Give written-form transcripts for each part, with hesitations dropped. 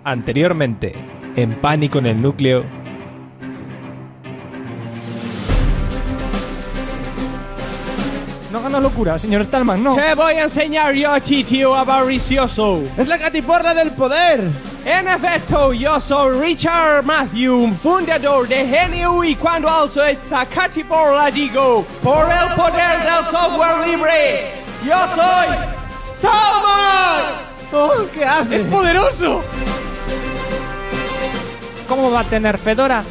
Anteriormente, en Pánico en el Núcleo. No hagas locura, señor Stallman, no. Te voy a enseñar yo a ti, tío avaricioso. ¡Es la catiporra del poder! En efecto, yo soy Richard Matthew, fundador de GNU, y cuando alzo esta catiporra digo, por el poder del software libre, yo soy Stallman. ¡Oh, qué hace! ¡Es poderoso! ¿Cómo va a tener Fedora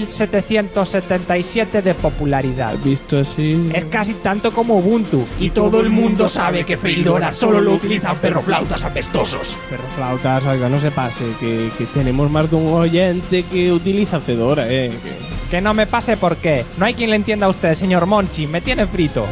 1777 de popularidad? Visto así... Es casi tanto como Ubuntu. Y todo el mundo sabe que Fedora solo lo utilizan perroflautas apestosos. Perroflautas, oiga, no se pase, que tenemos más de un oyente que utiliza Fedora, Que no me pase porque no hay quien le entienda a usted, señor Monchi. Me tiene frito.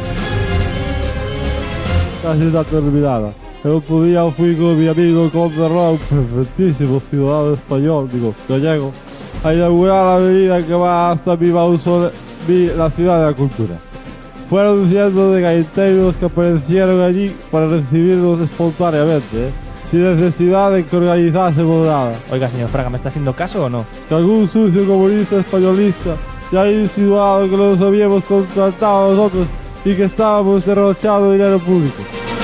Casi está terminada. El otro día fui con mi amigo Conde Ron, perfectísimo ciudadano español, gallego, a inaugurar la avenida que va hasta mi mausoleo, la ciudad de la cultura. Fueron cientos de gaiteros que aparecieron allí para recibirnos espontáneamente, sin necesidad de que organizásemos nada. Oiga, señor Fraga, ¿me está haciendo caso o no? Que algún sucio comunista españolista ya ha insinuado que nos habíamos contratado a nosotros y que estábamos derrochando dinero público.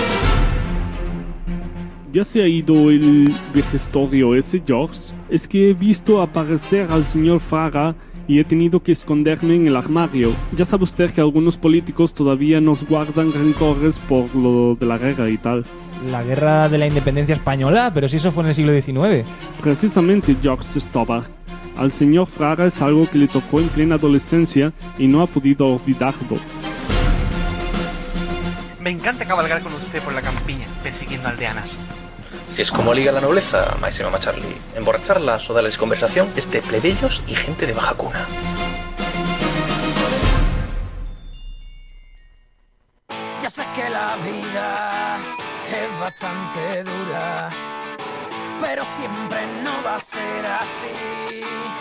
¿Ya se ha ido el vejestorio ese, George? Es que he visto aparecer al señor Fraga y he tenido que esconderme en el armario. Ya sabe usted que algunos políticos todavía nos guardan rencores por lo de la guerra y tal. La guerra de la independencia española, pero si eso fue en el siglo XIX. Precisamente, George Stobart. Al señor Fraga es algo que le tocó en plena adolescencia y no ha podido olvidarlo. Me encanta cabalgar con usted por la campiña, persiguiendo aldeanas. Si es como liga la nobleza, maísima Mama Charlie, emborracharlas o darles conversación es de plebeyos y gente de baja cuna. Ya sé que la vida es bastante dura, pero siempre no va a ser así.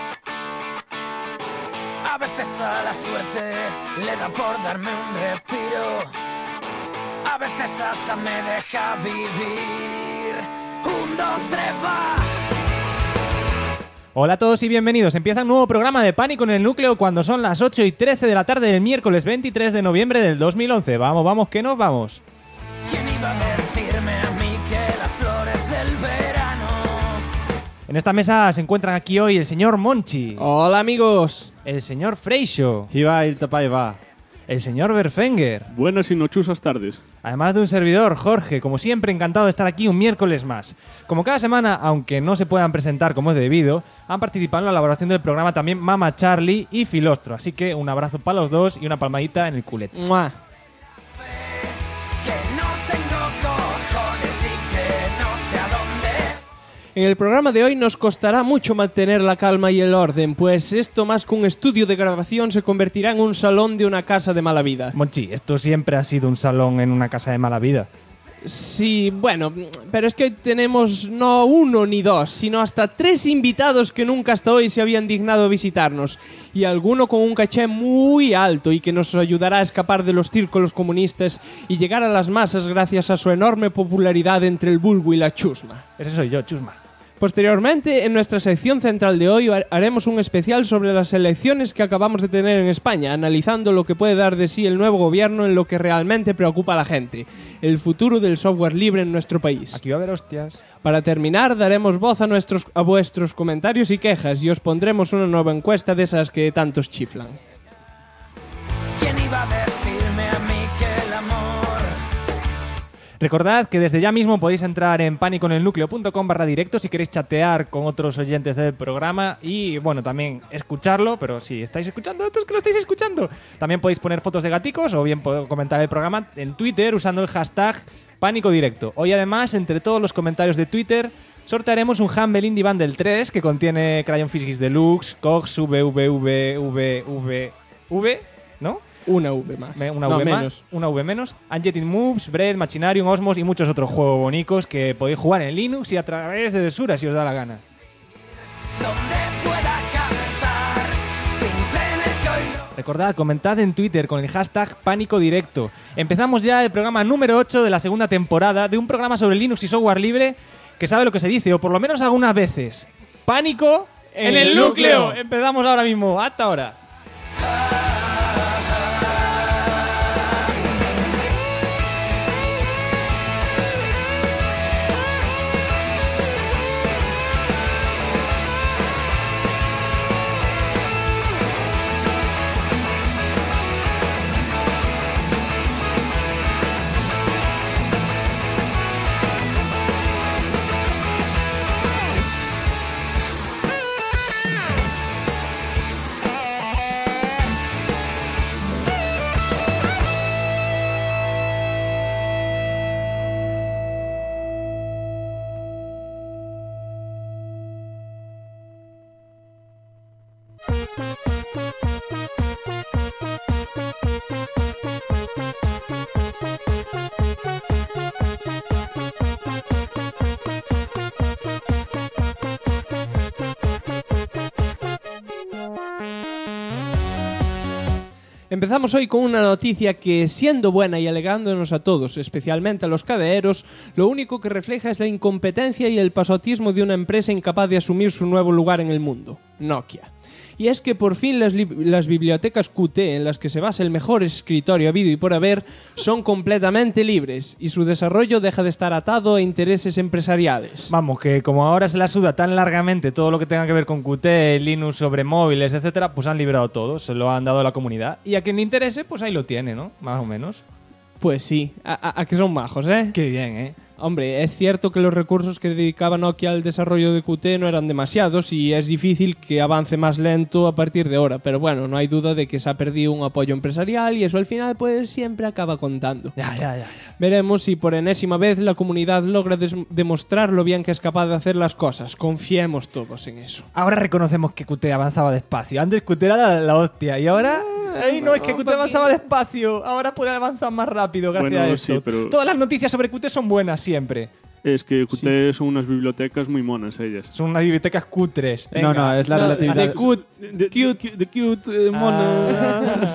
A veces a la suerte le da por darme un respiro, a veces hasta me deja vivir. 1, 2, 3, va. Hola a todos y bienvenidos. Empieza un nuevo programa de Pánico en el Núcleo cuando son las 8:13 de la tarde del miércoles 23 de noviembre del 2011. Vamos, que nos vamos. ¿Quién iba a decirme a mí que las flores del verano? En esta mesa se encuentran aquí hoy el señor Monchi. Hola, amigos. El señor Freixo. Iba el tapa y va. El señor Berfenger. Buenas y nochusas tardes. Además de un servidor, Jorge, como siempre encantado de estar aquí un miércoles más. Como cada semana, aunque no se puedan presentar como es debido, han participado en la elaboración del programa también Mama Charlie y Filostro. Así que un abrazo para los dos y una palmadita en el culete. ¡Mua! En el programa de hoy nos costará mucho mantener la calma y el orden, pues esto más que un estudio de grabación se convertirá en un salón de una casa de mala vida. Monchi, esto siempre ha sido un salón en una casa de mala vida. Sí, bueno, pero es que hoy tenemos no uno ni dos, sino hasta 3 invitados que nunca hasta hoy se habían dignado visitarnos, y alguno con un caché muy alto y que nos ayudará a escapar de los círculos comunistas y llegar a las masas gracias a su enorme popularidad entre el vulgo y la chusma. Ese soy yo, chusma. Posteriormente, en nuestra sección central de hoy haremos un especial sobre las elecciones que acabamos de tener en España, analizando lo que puede dar de sí el nuevo gobierno en lo que realmente preocupa a la gente, el futuro del software libre en nuestro país. Aquí va a haber hostias. Para terminar, daremos voz a vuestros comentarios y quejas y os pondremos una nueva encuesta de esas que tantos chiflan. ¿Quién iba a decirme a mí que el amor? Recordad que desde ya mismo podéis entrar en paniconelnucleo.com/directo si queréis chatear con otros oyentes del programa y, bueno, también escucharlo, pero si estáis escuchando esto es que lo estáis escuchando. También podéis poner fotos de gaticos o bien comentar el programa en Twitter usando el hashtag PánicoDirecto. Hoy además, entre todos los comentarios de Twitter, sortearemos un Humble Indie Bundle 3 que contiene Crayon Physics Deluxe, Cox, ¿no? Una V más. Una V menos. Unjetting Moves, Bread, Machinarium, Osmos y muchos otros juegos bonitos que podéis jugar en Linux y a través de Desura si os da la gana. Recordad, comentad en Twitter con el hashtag Pánico Directo. Empezamos ya el programa número 8 de la segunda temporada de un programa sobre Linux y software libre que sabe lo que se dice, o por lo menos algunas veces. Pánico en el núcleo. Empezamos ahora mismo. Hasta ahora. Empezamos hoy con una noticia que, siendo buena y alegándonos a todos, especialmente a los cadereros, lo único que refleja es la incompetencia y el pasotismo de una empresa incapaz de asumir su nuevo lugar en el mundo, Nokia. Y es que por fin las bibliotecas Qt, en las que se basa el mejor escritorio habido y por haber, son completamente libres y su desarrollo deja de estar atado a intereses empresariales. Vamos, que como ahora se la suda tan largamente todo lo que tenga que ver con Qt, Linux sobre móviles, etcétera, pues han liberado todo, se lo han dado a la comunidad. Y a quien le interese, pues ahí lo tiene, ¿no? Más o menos. Pues sí, a que son majos, ¿eh? Qué bien, ¿eh? Hombre, es cierto que los recursos que dedicaba Nokia al desarrollo de Qt no eran demasiados y es difícil que avance más lento a partir de ahora, pero bueno, no hay duda de que se ha perdido un apoyo empresarial y eso al final pues siempre acaba contando. Ya. Veremos si por enésima vez la comunidad logra demostrar lo bien que es capaz de hacer las cosas. Confiemos todos en eso. Ahora reconocemos que Qt avanzaba despacio. Antes Qt era la hostia y ahora... Ay, no, es que Qt avanzaba despacio. Ahora puede avanzar más rápido gracias a esto. Sí, pero... Todas las noticias sobre Qt son buenas siempre. Es que Qt Sí. son unas bibliotecas muy monas ellas. Son unas bibliotecas cutres. No, no, es la relatividad. De cute, mona.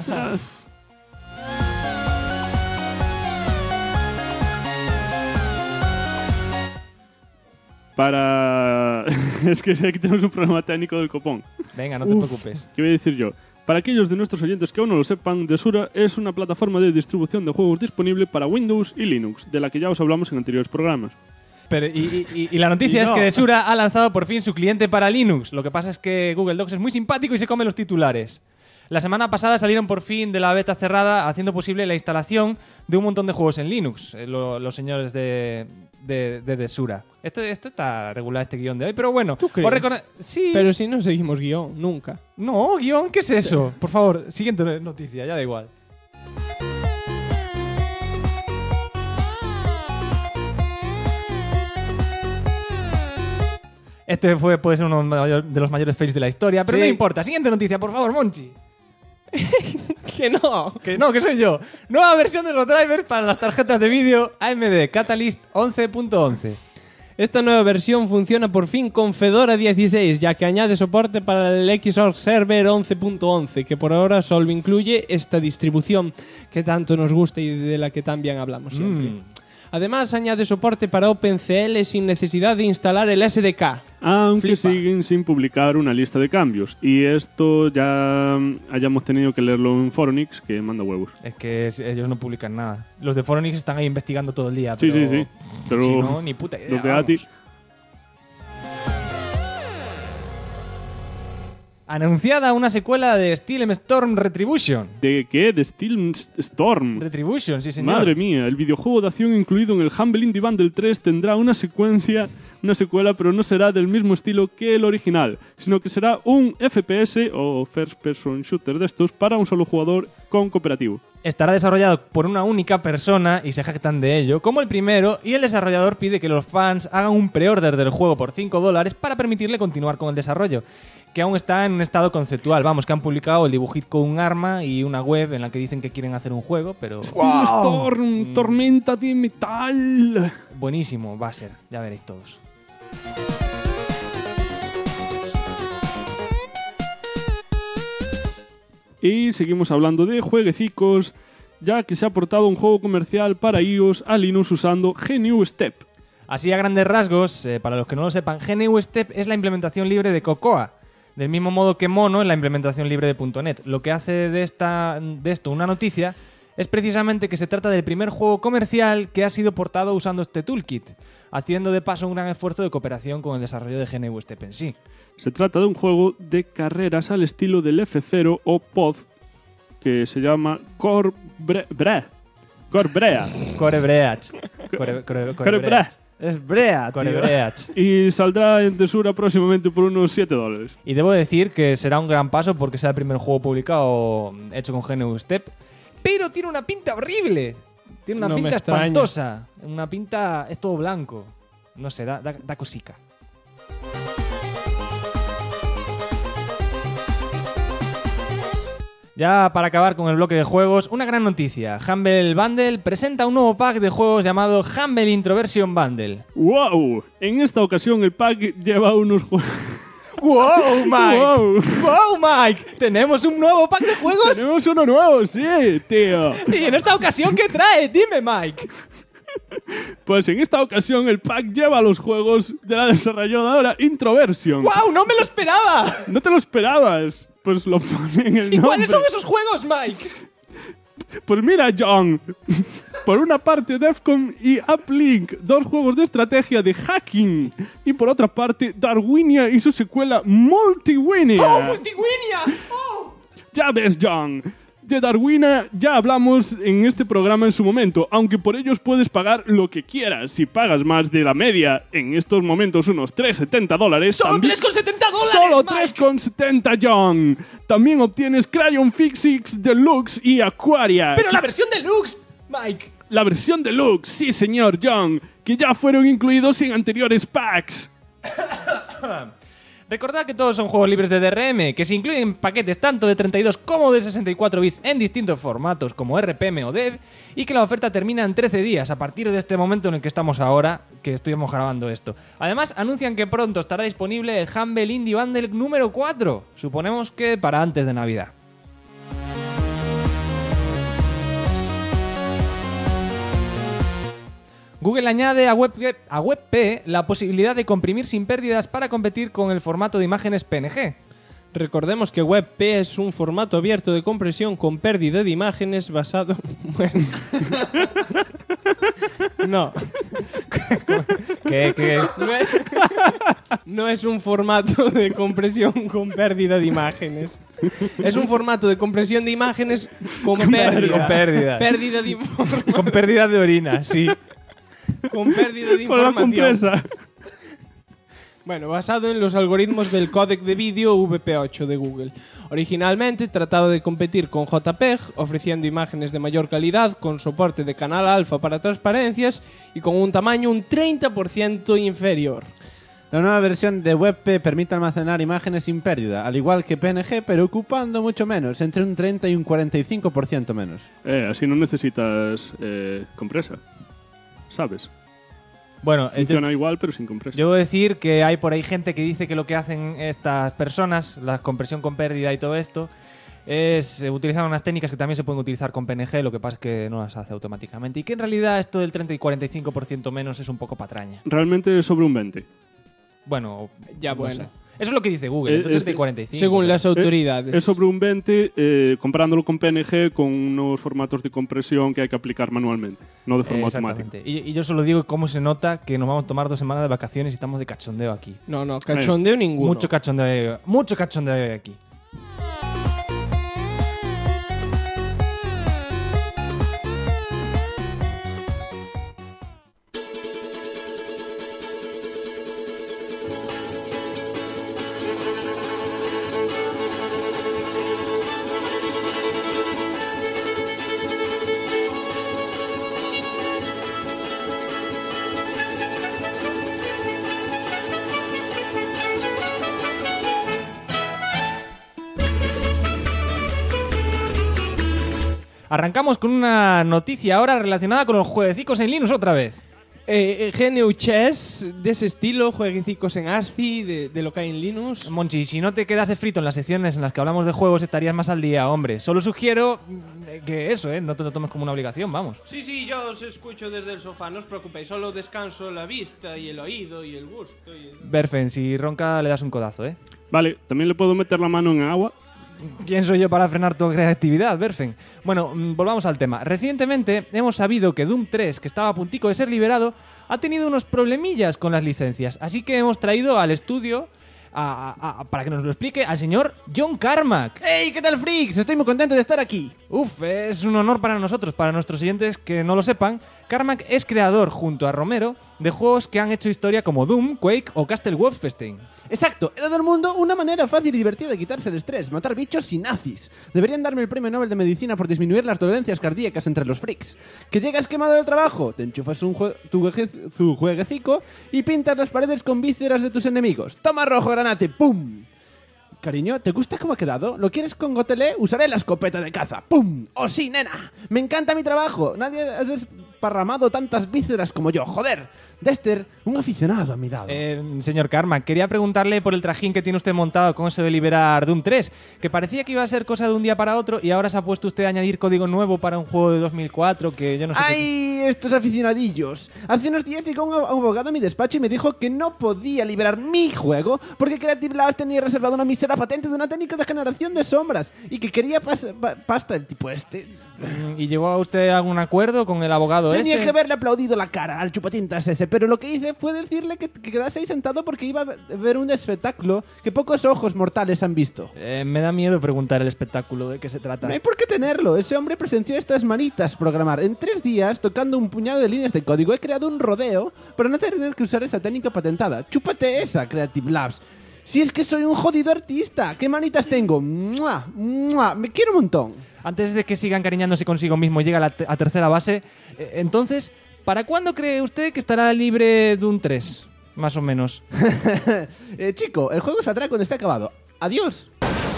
Para... es que sé que tenemos un problema técnico del copón. Venga, no te preocupes. ¿Qué voy a decir yo? Para aquellos de nuestros oyentes que aún no lo sepan, Desura es una plataforma de distribución de juegos disponible para Windows y Linux, de la que ya os hablamos en anteriores programas. Pero, y la noticia es que Desura ha lanzado por fin su cliente para Linux. Lo que pasa es que Google Docs es muy simpático y se come los titulares. La semana pasada salieron por fin de la beta cerrada, haciendo posible la instalación de un montón de juegos en Linux, los señores de Desura. Esto está regular, este guión de hoy, pero bueno. ¿Tú crees? Sí. Pero si no seguimos guión, nunca. No, guión, ¿qué es eso? Por favor, siguiente noticia, ya da igual. Este puede ser uno de los mayores fails de la historia, pero Sí. no importa. Siguiente noticia, por favor, Monchi. ¡Que no! Que soy yo. Nueva versión de los drivers para las tarjetas de vídeo AMD Catalyst 11.11. Esta nueva versión funciona por fin con Fedora 16, ya que añade soporte para el Xorg Server 11.11, que por ahora solo incluye esta distribución que tanto nos gusta y de la que tan bien hablamos siempre. Además, añade soporte para OpenCL sin necesidad de instalar el SDK. Aunque Flipa. siguen sin publicar una lista de cambios. Y esto ya hayamos tenido que leerlo en Foronix, que manda huevos. Es que ellos no publican nada. Los de Foronix están ahí investigando todo el día. Sí, pero sí. Pero si no, ni puta idea. los de vamos. ATI... Anunciada una secuela de Steel Storm Retribution. ¿De qué? ¿De Steel Storm? Retribution, sí señor. Madre mía, el videojuego de acción incluido en el Humble Indie Bundle 3 tendrá una secuela, pero no será del mismo estilo que el original, sino que será un FPS o First Person Shooter de estos para un solo jugador con cooperativo. Estará desarrollado por una única persona y se jactan de ello, como el primero, y el desarrollador pide que los fans hagan un pre-order del juego por $5 para permitirle continuar con el desarrollo, que aún está en un estado conceptual. Vamos, que han publicado el dibujito con un arma y una web en la que dicen que quieren hacer un juego, pero Steel Storm, tormenta de metal. buenísimo va a ser, ya veréis todos. Y seguimos hablando de jueguecicos, ya que se ha portado un juego comercial para iOS a Linux usando GNU Step. Así a grandes rasgos, para los que no lo sepan, GNU Step es la implementación libre de Cocoa, del mismo modo que Mono es la implementación libre de .NET. Lo que hace de esto una noticia es precisamente que se trata del primer juego comercial que ha sido portado usando este toolkit, haciendo de paso un gran esfuerzo de cooperación con el desarrollo de GNU Step en sí. Se trata de un juego de carreras al estilo del F0 o POD, que se llama Corebreach. Es Brea, tío. Y saldrá en Tesura próximamente por unos $7. Y debo decir que será un gran paso porque será el primer juego publicado hecho con GNU Step, pero tiene una pinta horrible. Tiene una No me pinta extraña. espantosa. Una pinta... es todo blanco. No sé, da cosica. Ya para acabar con el bloque de juegos, una gran noticia. Humble Bundle presenta un nuevo pack de juegos llamado Humble Introversion Bundle. ¡Wow! En esta ocasión el pack lleva unos juegos... ¡Wow, Mike! ¡Wow! ¡Wow, Mike! ¿Tenemos un nuevo pack de juegos? ¡Tenemos uno nuevo, sí, tío! ¿Y en esta ocasión qué trae? Dime, Mike. Pues en esta ocasión el pack lleva los juegos de la desarrolladora Introversion. ¡Wow! ¡No me lo esperaba! ¿No te lo esperabas? Pues lo pone en el nombre. ¿Y cuáles son esos juegos, Mike? Pues mira, John. Por una parte, Defcon y Uplink, dos juegos de estrategia de hacking. Y por otra parte, Darwinia y su secuela Multiwinia. ¡Oh, Multiwinia! ¡Oh! Ya ves, John. De Darwinia ya hablamos en este programa en su momento, aunque por ellos puedes pagar lo que quieras. Si pagas más de la media, en estos momentos unos $3.70. ¡Solo también- $3.70! ¡Solo Mike! $3.70, John! También obtienes Crayon Physics Deluxe y Aquaria. ¡Pero la versión deluxe, Mike! La versión Deluxe, sí señor, John, que ya fueron incluidos en anteriores packs. Recordad que todos son juegos libres de DRM, que se incluyen paquetes tanto de 32 como de 64 bits en distintos formatos como RPM o DEV, y que la oferta termina en 13 días a partir de este momento en el que estamos ahora, que estuvimos grabando esto. Además, anuncian que pronto estará disponible el Humble Indie Bundle número 4, suponemos que para antes de Navidad. Google añade a WebP la posibilidad de comprimir sin pérdidas para competir con el formato de imágenes PNG. Recordemos que WebP es un formato abierto de compresión con pérdida de imágenes basado... Bueno. No. ¿Qué? No es un formato de compresión con pérdida de imágenes. Es un formato de compresión de imágenes con pérdida. Con pérdida. Pérdida de información. Con pérdida de orina, sí. Con pérdida de Por la información. compresa. Bueno, basado en los algoritmos del códec de vídeo VP8 de Google. Originalmente trataba de competir con JPEG, ofreciendo imágenes de mayor calidad, con soporte de canal alfa para transparencias y con un tamaño un 30% inferior. La nueva versión de WebP permite almacenar imágenes sin pérdida, al igual que PNG, pero ocupando mucho menos, entre un 30 y un 45% menos. Así no necesitas compresa. ¿Sabes? Bueno, Funciona igual, pero sin compresa. yo debo decir que hay por ahí gente que dice que lo que hacen estas personas, la compresión con pérdida y todo esto, es utilizar unas técnicas que también se pueden utilizar con PNG, lo que pasa es que no las hace automáticamente. Y que en realidad esto del 30 y 45% menos es un poco patraña. Realmente es sobre un 20. Bueno, Ya, no bueno. sé. Eso es lo que dice Google, entre 30 y 45. Según las autoridades. Es sobre un 20, comparándolo con PNG, con unos formatos de compresión que hay que aplicar manualmente, no de forma automática. Exactamente. Y yo solo digo cómo se nota que nos vamos a tomar 2 semanas de vacaciones y estamos de cachondeo aquí. No, cachondeo ninguno. Mucho cachondeo hay aquí. Arrancamos con una noticia ahora relacionada con los jueguecicos en Linux otra vez. GNU Chess, de ese estilo, jueguecicos en ASCII, de lo que hay en Linux. Monchi, si no te quedas frito en las secciones en las que hablamos de juegos, estarías más al día, hombre. Solo sugiero que eso, no te lo tomes como una obligación, vamos. Sí, yo os escucho desde el sofá, no os preocupéis, solo descanso la vista y el oído y el gusto. Berfen, si ronca le das un codazo, Vale, ¿también le puedo meter la mano en agua? ¿Quién soy yo para frenar tu creatividad, Berfen? Bueno, volvamos al tema. Recientemente hemos sabido que Doom 3, que estaba a puntico de ser liberado, ha tenido unos problemillas con las licencias. Así que hemos traído al estudio para que nos lo explique al señor John Carmack. ¡Hey! ¿Qué tal, freaks? Estoy muy contento de estar aquí. Uf, es un honor para nosotros, para nuestros oyentes que no lo sepan. Carmack es creador, junto a Romero, de juegos que han hecho historia como Doom, Quake o Castle Wolfenstein. Exacto, he dado al mundo una manera fácil y divertida de quitarse el estrés, matar bichos y nazis. Deberían darme el premio Nobel de Medicina por disminuir las dolencias cardíacas entre los freaks. ¿Que llegas quemado del trabajo? Te enchufas tu jueguecico y pintas las paredes con vísceras de tus enemigos. Toma rojo granate, ¡pum! Cariño, ¿te gusta cómo ha quedado? ¿Lo quieres con gotelé? Usaré la escopeta de caza. ¡Pum! ¡Oh sí, nena! ¡Me encanta mi trabajo! Nadie ha desparramado tantas vísceras como yo. ¡Joder! Dexter, un aficionado a mi lado. Señor Carmack, quería preguntarle por el trajín que tiene usted montado con eso de liberar Doom 3, que parecía que iba a ser cosa de un día para otro y ahora se ha puesto usted a añadir código nuevo para un juego de 2004 que yo no sé... ¡Ay, estos aficionadillos! Hace unos días llegó un abogado a mi despacho y me dijo que no podía liberar mi juego porque Creative Labs tenía reservado una mísera patente de una técnica de generación de sombras y que quería pasta el tipo este. ¿Y llegó a usted a algún acuerdo con el abogado ese? Tenía que haberle aplaudido la cara al chupatintas ese, pero lo que hice fue decirle que quedase ahí sentado porque iba a ver un espectáculo que pocos ojos mortales han visto. Me da miedo preguntar el espectáculo de qué se trata. No hay por qué tenerlo. Ese hombre presenció estas manitas programar. En 3 días, tocando un puñado de líneas de código, he creado un rodeo para no tener que usar esa técnica patentada. ¡Chúpate esa, Creative Labs! Si es que soy un jodido artista. ¿Qué manitas tengo? ¡Mua! ¡Mua! Me quiero un montón. Antes de que siga encariñándose consigo mismo y llegue a tercera base, entonces, ¿para cuándo cree usted que estará libre Doom 3? Más o menos. Chico, el juego saldrá cuando esté acabado. ¡Adiós!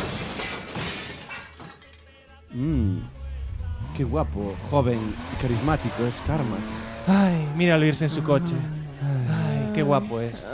Qué guapo, joven, carismático es Carmack. Ay, míralo irse en su coche. Ay, qué guapo es.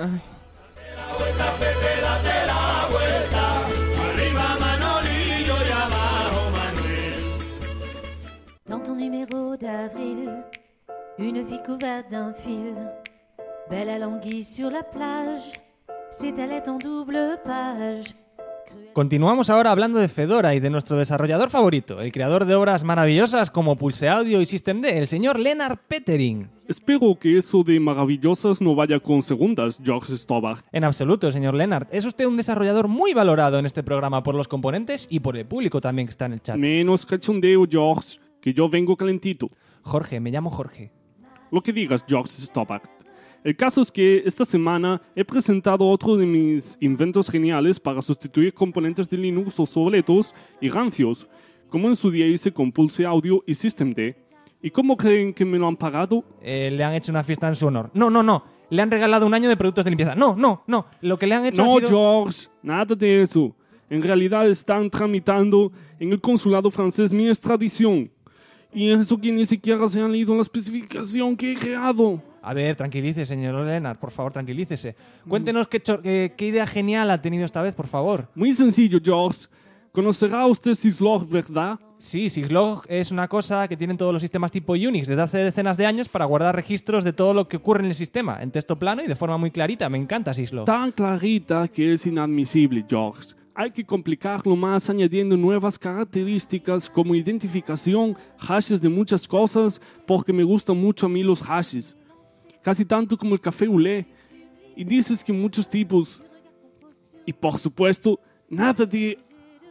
Dans ton numéro d'avril, une fille couverte d'un fil, belle à l'anguille sur la plage, s'étalait en double page. Continuamos ahora hablando de Fedora y de nuestro desarrollador favorito, el creador de obras maravillosas como Pulse Audio y Systemd, el señor Lennart Pettering. Espero que eso de maravillosas no vaya con segundas, George Stobart. En absoluto, señor Lennart. Es usted un desarrollador muy valorado en este programa por los componentes y por el público también que está en el chat. Menos cachondeo, George, que yo vengo calentito. Jorge, me llamo Jorge. Lo que digas, George Stobart. El caso es que esta semana he presentado otro de mis inventos geniales para sustituir componentes de Linux obsoletos y rancios, como en su día hice con Pulse Audio y Systemd. ¿Y cómo creen que me lo han pagado? Le han hecho una fiesta en su honor. No. Le han regalado un año de productos de limpieza. No. Lo que le han hecho ha sido... George, nada de eso. En realidad están tramitando en el consulado francés mi extradición. Y eso que ni siquiera se han leído la especificación que he creado. A ver, tranquilícese, señor Lennart, por favor, tranquilícese. Cuéntenos qué idea genial ha tenido esta vez, por favor. Muy sencillo, George. ¿Conocerá usted Syslog, verdad? Sí, Syslog es una cosa que tienen todos los sistemas tipo Unix desde hace decenas de años para guardar registros de todo lo que ocurre en el sistema, en texto plano y de forma muy clarita. Me encanta Syslog. Tan clarita que es inadmisible, George. Hay que complicarlo más añadiendo nuevas características como identificación, hashes de muchas cosas, porque me gustan mucho a mí los hashes. Casi tanto como el café Olé. Y dices que muchos tipos. Y por supuesto, nada de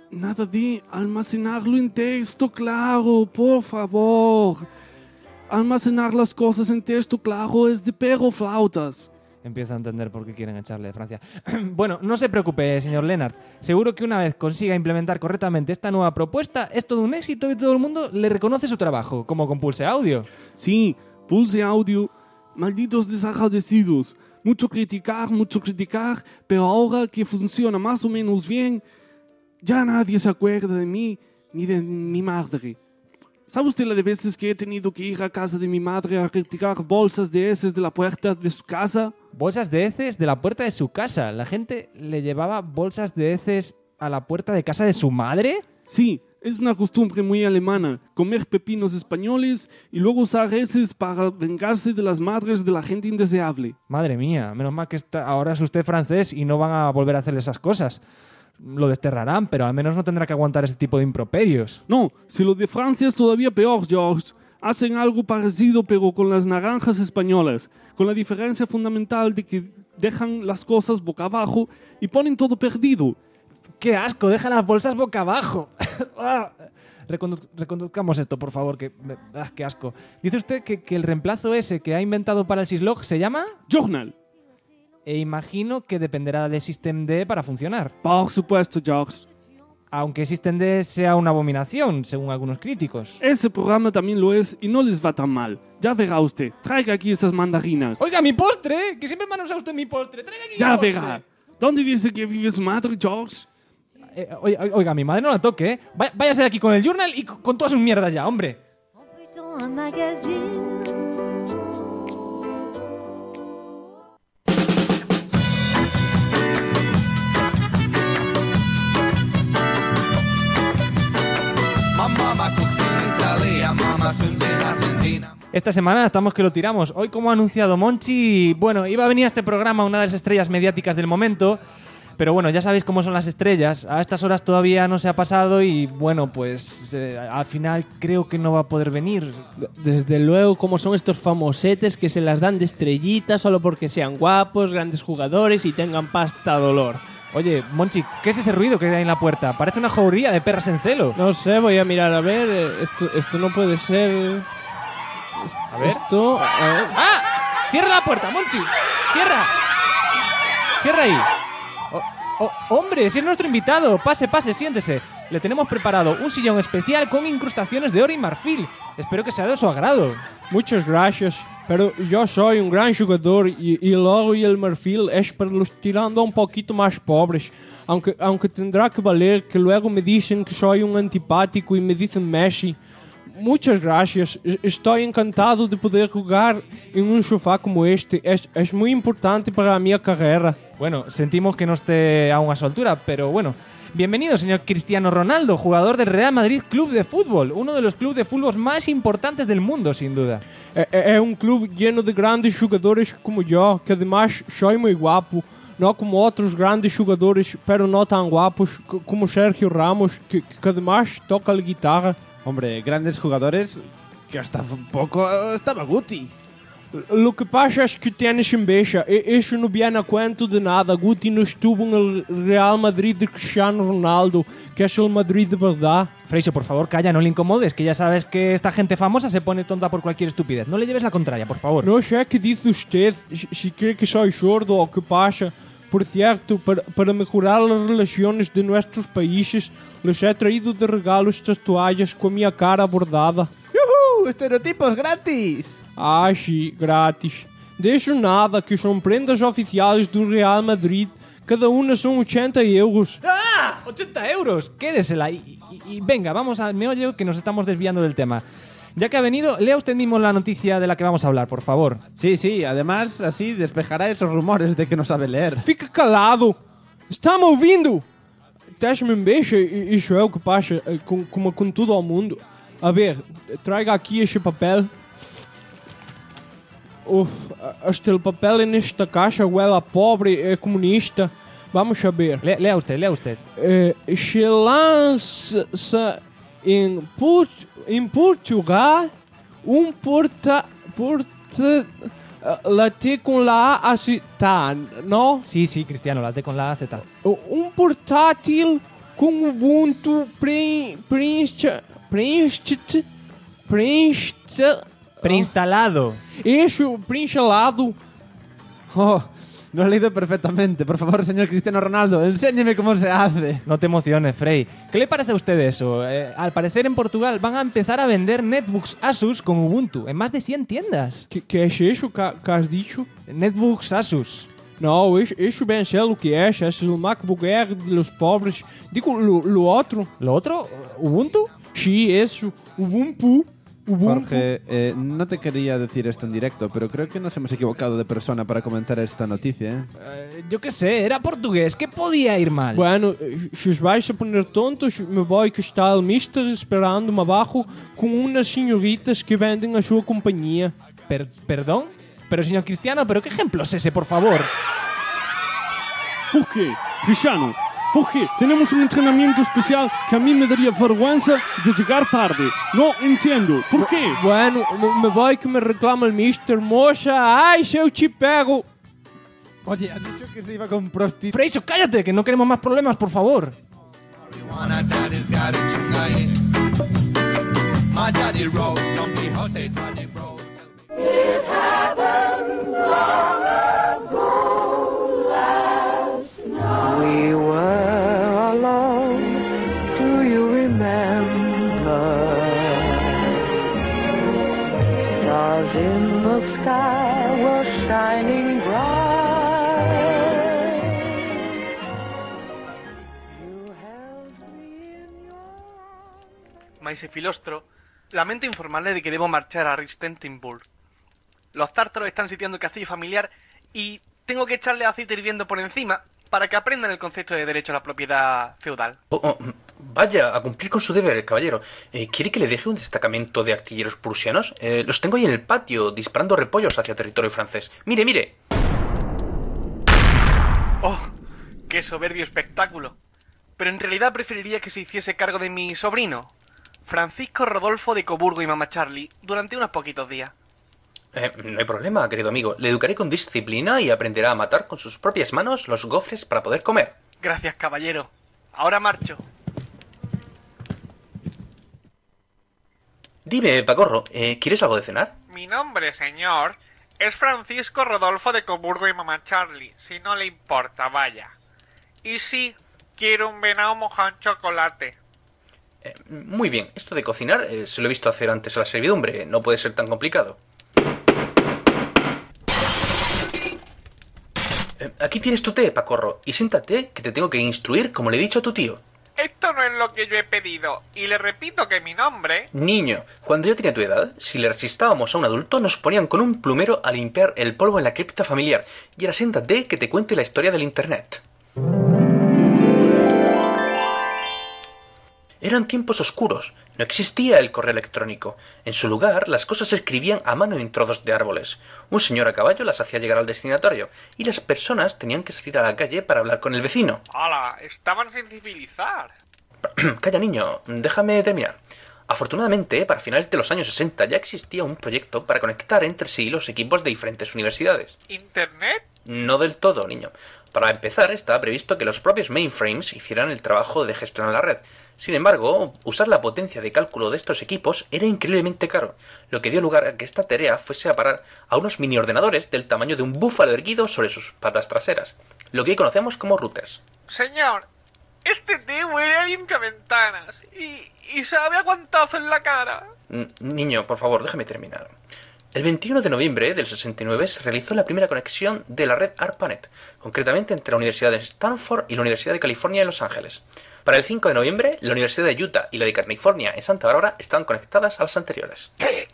almacenarlo en texto claro, por favor. Almacenar las cosas en texto claro es de perroflautas. Empiezo a entender por qué quieren echarle de Francia. Bueno, no se preocupe, señor Lennart. Seguro que una vez consiga implementar correctamente esta nueva propuesta, es todo un éxito y todo el mundo le reconoce su trabajo, como con Pulse Audio. Sí, Pulse Audio. Malditos desagradecidos. Mucho criticar, pero ahora que funciona más o menos bien, ya nadie se acuerda de mí ni de mi madre. ¿Sabe usted la de veces que he tenido que ir a casa de mi madre a retirar bolsas de heces de la puerta de su casa? Bolsas de heces de la puerta de su casa. ¿La gente le llevaba bolsas de heces a la puerta de casa de su madre? Sí, es una costumbre muy alemana, comer pepinos españoles y luego usar heces para vengarse de las madres de la gente indeseable. Madre mía, menos mal que ahora es usted francés y no van a volver a hacer esas cosas. Lo desterrarán, pero al menos no tendrá que aguantar ese tipo de improperios. No, si lo de Francia es todavía peor, George. Hacen algo parecido pero con las naranjas españolas, con la diferencia fundamental de que dejan las cosas boca abajo y ponen todo perdido. ¡Qué asco! ¡Dejan las bolsas boca abajo! Reconduzcamos esto, por favor, ¡qué asco! Dice usted que el reemplazo ese que ha inventado para el Syslog se llama... Journal. E imagino que dependerá de Systemd para funcionar. Por supuesto, George. Aunque Systemd sea una abominación, según algunos críticos. Ese programa también lo es y no les va tan mal. Ya verá usted. Traiga aquí esas mandarinas. ¡Oiga, mi postre! ¡Que siempre me ha usado usted mi postre! ¡Traiga aquí ya mi postre! Verá. ¿Dónde dice que vive su madre, George? Oiga, mi madre no la toque, ¿eh? Váyase de aquí con el journal y con todas sus mierdas ya, hombre. Un magazine. Esta semana estamos que lo tiramos. Hoy, como ha anunciado Monchi, bueno, iba a venir a este programa una de las estrellas mediáticas del momento, pero bueno, ya sabéis cómo son las estrellas. A estas horas todavía no se ha pasado y bueno, pues al final creo que no va a poder venir. Desde luego, como son estos famosetes que se las dan de estrellitas solo porque sean guapos, grandes jugadores y tengan pasta a dolor. Oye, Monchi, ¿qué es ese ruido que hay en la puerta? Parece una jauría de perras en celo. No sé, voy a mirar a ver. Esto no puede ser... A ver. Esto... ¡Ah! ¡Cierra la puerta, Monchi! ¡Cierra! ¡Cierra ahí! ¡Hombre! ¡Si es nuestro invitado! Pase, siéntese. Le tenemos preparado un sillón especial con incrustaciones de oro y marfil. Espero que sea de su agrado. Muchas gracias. Pero yo soy un gran jugador y el oro y el marfil es para los tirando un poquito más pobres. Aunque tendrá que valer que luego me dicen que soy un antipático y me dicen Messi. Muchas gracias. Estoy encantado de poder jugar en un sofá como este. Es muy importante para mi carrera. Bueno, sentimos que no esté aún a su altura, pero bueno. Bienvenido, señor Cristiano Ronaldo, jugador del Real Madrid Club de Fútbol, uno de los clubes de fútbol más importantes del mundo, sin duda. Es un club lleno de grandes jugadores como yo, que además soy muy guapo. No como otros grandes jugadores, pero no tan guapos, como Sergio Ramos, que además toca la guitarra. Hombre, grandes jugadores que hasta poco estaba Guti. Lo que pasa es que tienes enveja. Eso no viene a cuento de nada. Guti no estuvo en el Real Madrid de Cristiano Ronaldo, que es el Madrid de verdad. Freixo, por favor, calla, no le incomodes, que ya sabes que esta gente famosa se pone tonta por cualquier estupidez. No le lleves la contraria, por favor. No sé qué dice usted, si cree que soy sordo o qué pasa. Por cierto, para mejorar las relaciones de nuestros países, les he traído de regalo estas toallas con mi cara bordada. ¡Yuhu! ¡Estereotipos gratis! Ah, sí, grátis. De eso nada, que son prendas oficiales do Real Madrid. Cada una son 80 euros. ¡Ah! ¡80 euros! Quédesela y venga, vamos al meollo que nos estamos desviando del tema. Ya que ha venido, lea usted mismo la noticia de la que vamos a hablar, por favor. Sí, además así despejará esos rumores de que no sabe leer. Fica calado! Está-me ouvindo? Tens-me enveja, isso é o que passa com tudo ao mundo. A ver, traga aqui este papel. Este papel nesta caixa huele a pobre, é comunista. Vamos saber. Lea usted. Se lança em Portugal la T con la A así, ¿no? Sí, Cristiano, la T con la A, Z. Un portátil con Ubuntu preinstalado. Eso, preinstalado. Oh, lo he leído perfectamente. Por favor, señor Cristiano Ronaldo, enséñeme cómo se hace. No te emociones, Frey. ¿Qué le parece a usted eso? Al parecer en Portugal van a empezar a vender netbooks Asus con Ubuntu en más de 100 tiendas. ¿Qué es eso que has dicho? Netbooks Asus. Não, eu bem sei o que é o MacBook Air dos pobres. Digo, lo outro. ¿Lo otro? ¿Ubuntu? Sí, eso, Ubuntu. Jorge, no te quería decir esto en directo, pero creo que nos hemos equivocado de persona para comentar esta noticia, ¿eh? Yo qué sé, era portugués. ¿Qué podía ir mal? Bueno, se os vais a poner tontos, me voy que está el mister esperando-me abajo com unas senhoritas que vendem a sua companhia. ¿Perdón? Pero señor Cristiano, ¿pero qué ejemplo es ese, por favor? ¿Por qué? Cristiano, ¿por qué? Tenemos un entrenamiento especial que a mí me daría vergüenza de llegar tarde. No entiendo. ¿Por qué? Bueno, me voy que me reclama el mister. Mocha, ay, se eu te pego. Oye, has dicho que se iba con prostitutas. Freixo, cállate, que no queremos más problemas, por favor. We were alone, do you remember? Stars in the sky were shining bright. You held me in your arms. Maese Filostro, lamento informarle de que debo marchar a Ristentinburg. Los tártaros están sitiando el castillo familiar y tengo que echarle aceite hirviendo por encima para que aprendan el concepto de derecho a la propiedad feudal. Vaya, a cumplir con su deber, caballero. ¿Quiere que le deje un destacamento de artilleros prusianos? Los tengo ahí en el patio, disparando repollos hacia territorio francés. ¡Mire, mire! ¡Oh! ¡Qué soberbio espectáculo! Pero en realidad preferiría que se hiciese cargo de mi sobrino, Francisco Rodolfo de Coburgo y Mama Charlie, durante unos poquitos días. No hay problema, querido amigo. Le educaré con disciplina y aprenderá a matar con sus propias manos los gofres para poder comer. Gracias, caballero. Ahora marcho. Dime, Pacorro, ¿quieres algo de cenar? Mi nombre, señor, es Francisco Rodolfo de Coburgo y Mama Charlie, si no le importa, vaya. Y sí, quiero un venado mojado en chocolate. Muy bien, esto de cocinar se lo he visto hacer antes a la servidumbre, no puede ser tan complicado. Aquí tienes tu té, Pacorro, y siéntate que te tengo que instruir como le he dicho a tu tío. Esto no es lo que yo he pedido, y le repito que mi nombre... Niño, cuando yo tenía tu edad, si le resistábamos a un adulto, nos ponían con un plumero a limpiar el polvo en la cripta familiar. Y ahora siéntate que te cuente la historia del internet. Eran tiempos oscuros, no existía el correo electrónico. En su lugar, las cosas se escribían a mano en trozos de árboles. Un señor a caballo las hacía llegar al destinatario, y las personas tenían que salir a la calle para hablar con el vecino. ¡Hala! Estaban sin civilizar. Calla, niño, déjame terminar. Afortunadamente, para finales de los años 60 ya existía un proyecto para conectar entre sí los equipos de diferentes universidades. ¿Internet? No del todo, niño. Para empezar, estaba previsto que los propios mainframes hicieran el trabajo de gestionar la red. Sin embargo, usar la potencia de cálculo de estos equipos era increíblemente caro, lo que dio lugar a que esta tarea fuese a parar a unos mini ordenadores del tamaño de un búfalo erguido sobre sus patas traseras, lo que hoy conocemos como routers. Señor, este té huele a limpiaventanas y sabe a guantazo en la cara. Niño, por favor, déjame terminar. El 21 de noviembre del 69 se realizó la primera conexión de la red ARPANET, concretamente entre la Universidad de Stanford y la Universidad de California en Los Ángeles. Para el 5 de noviembre, la Universidad de Utah y la de California en Santa Bárbara estaban conectadas a las anteriores.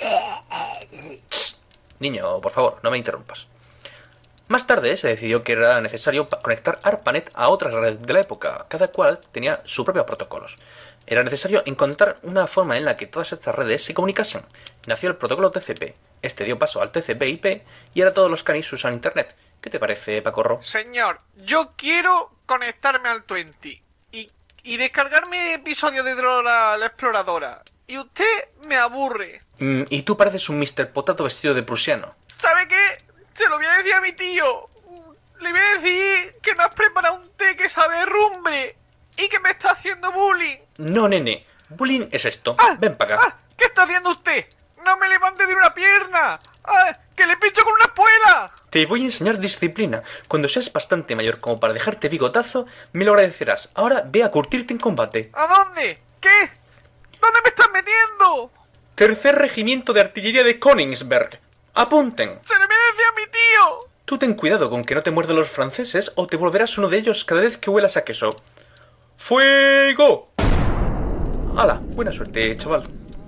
Niño, por favor, no me interrumpas. Más tarde se decidió que era necesario conectar ARPANET a otras redes de la época, cada cual tenía sus propios protocolos. Era necesario encontrar una forma en la que todas estas redes se comunicasen. Nació el protocolo TCP. Este dio paso al TCP/IP y ahora todos los canis usan Internet. ¿Qué te parece, Pacorro? Señor, yo quiero conectarme al 20 y descargarme episodios de Dora la Exploradora. Y usted me aburre. Y tú pareces un Mr. Potato vestido de prusiano. ¿Sabe qué? Se lo voy a decir a mi tío. Le voy a decir que me has preparado un té que sabe a rumbre y que me está haciendo bullying. No, nene. Bullying es esto. Ven para acá. ¿Qué está haciendo usted? ¡No me levante de una pierna! ¡Que le pincho con una espuela! Te voy a enseñar disciplina. Cuando seas bastante mayor como para dejarte bigotazo, me lo agradecerás. Ahora ve a curtirte en combate. ¿A dónde? ¿Qué? ¿Dónde me estás metiendo? Tercer Regimiento de Artillería de Königsberg. Apunten. ¡Se le voy a decir a mi tío! Tú ten cuidado con que no te muerdan los franceses o te volverás uno de ellos cada vez que huelas a queso. ¡Fuego! ¡Hala! Buena suerte, chaval.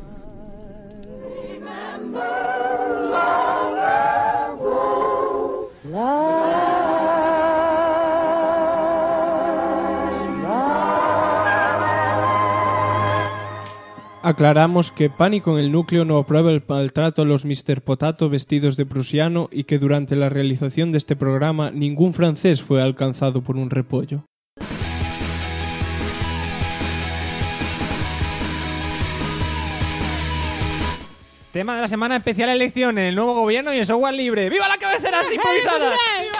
Aclaramos que Pánico en el Núcleo no aprueba el maltrato a los Mr. Potato vestidos de prusiano y que durante la realización de este programa ningún francés fue alcanzado por un repollo. Tema de la semana: especial elección en el nuevo gobierno y el software libre. ¡Viva las cabeceras improvisadas! ¡Viva!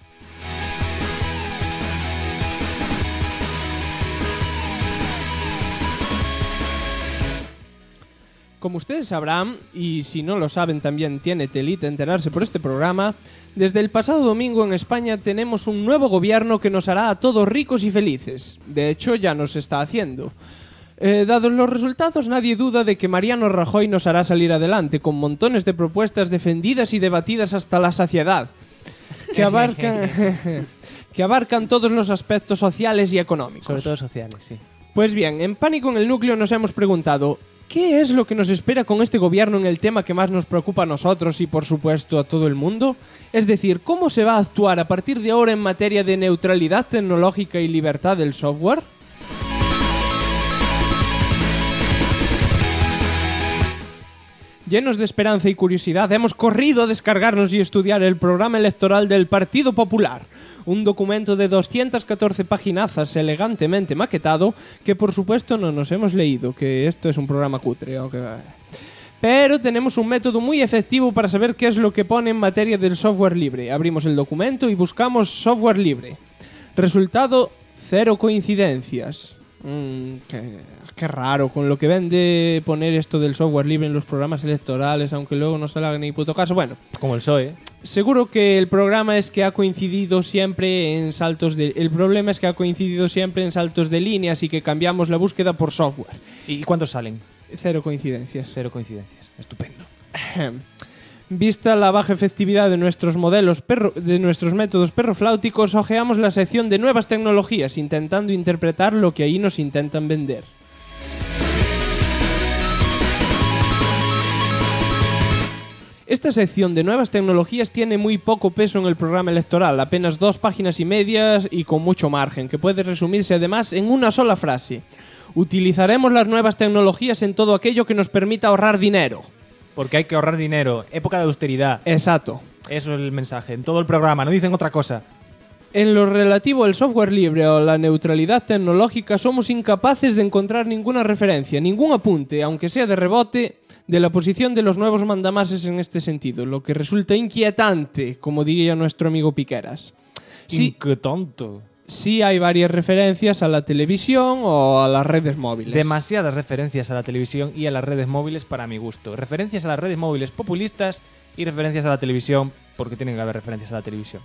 Como ustedes sabrán, y si no lo saben también tiene telita enterarse por este programa, desde el pasado domingo en España tenemos un nuevo gobierno que nos hará a todos ricos y felices. De hecho, ya nos está haciendo. Dados los resultados, nadie duda de que Mariano Rajoy nos hará salir adelante con montones de propuestas defendidas y debatidas hasta la saciedad, que abarcan todos los aspectos sociales y económicos. Sobre todo sociales, sí. Pues bien, en Pánico en el Núcleo nos hemos preguntado: ¿qué es lo que nos espera con este gobierno en el tema que más nos preocupa a nosotros y, por supuesto, a todo el mundo? Es decir, ¿cómo se va a actuar a partir de ahora en materia de neutralidad tecnológica y libertad del software? Llenos de esperanza y curiosidad, hemos corrido a descargarnos y estudiar el programa electoral del Partido Popular, un documento de 214 paginazas elegantemente maquetado que por supuesto no nos hemos leído, que esto es un programa cutre. Pero tenemos un método muy efectivo para saber qué es lo que pone en materia del software libre. Abrimos el documento y buscamos software libre. Resultado: 0 coincidencias. Qué raro, con lo que vende poner esto del software libre en los programas electorales, aunque luego no se le haga ni puto caso. Bueno, como el PSOE. Seguro que el programa es que ha coincidido siempre en saltos de... El problema es que ha coincidido siempre en saltos de línea, así que cambiamos la búsqueda por software. ¿Y cuántos salen? 0 coincidencias. 0 coincidencias. Estupendo. Vista la baja efectividad de nuestros métodos perrofláuticos, ojeamos la sección de nuevas tecnologías, intentando interpretar lo que ahí nos intentan vender. Esta sección de nuevas tecnologías tiene muy poco peso en el programa electoral, apenas 2 páginas y medias y con mucho margen, que puede resumirse además en una sola frase: utilizaremos las nuevas tecnologías en todo aquello que nos permita ahorrar dinero. Porque hay que ahorrar dinero, época de austeridad. Exacto. Eso es el mensaje, en todo el programa, no dicen otra cosa. En lo relativo al software libre o la neutralidad tecnológica somos incapaces de encontrar ninguna referencia, ningún apunte, aunque sea de rebote, de la posición de los nuevos mandamases en este sentido, lo que resulta inquietante, como diría nuestro amigo Piqueras. Inquietante. Sí hay varias referencias a la televisión o a las redes móviles. Demasiadas referencias a la televisión y a las redes móviles para mi gusto. Referencias a las redes móviles populistas y referencias a la televisión porque tienen que haber referencias a la televisión.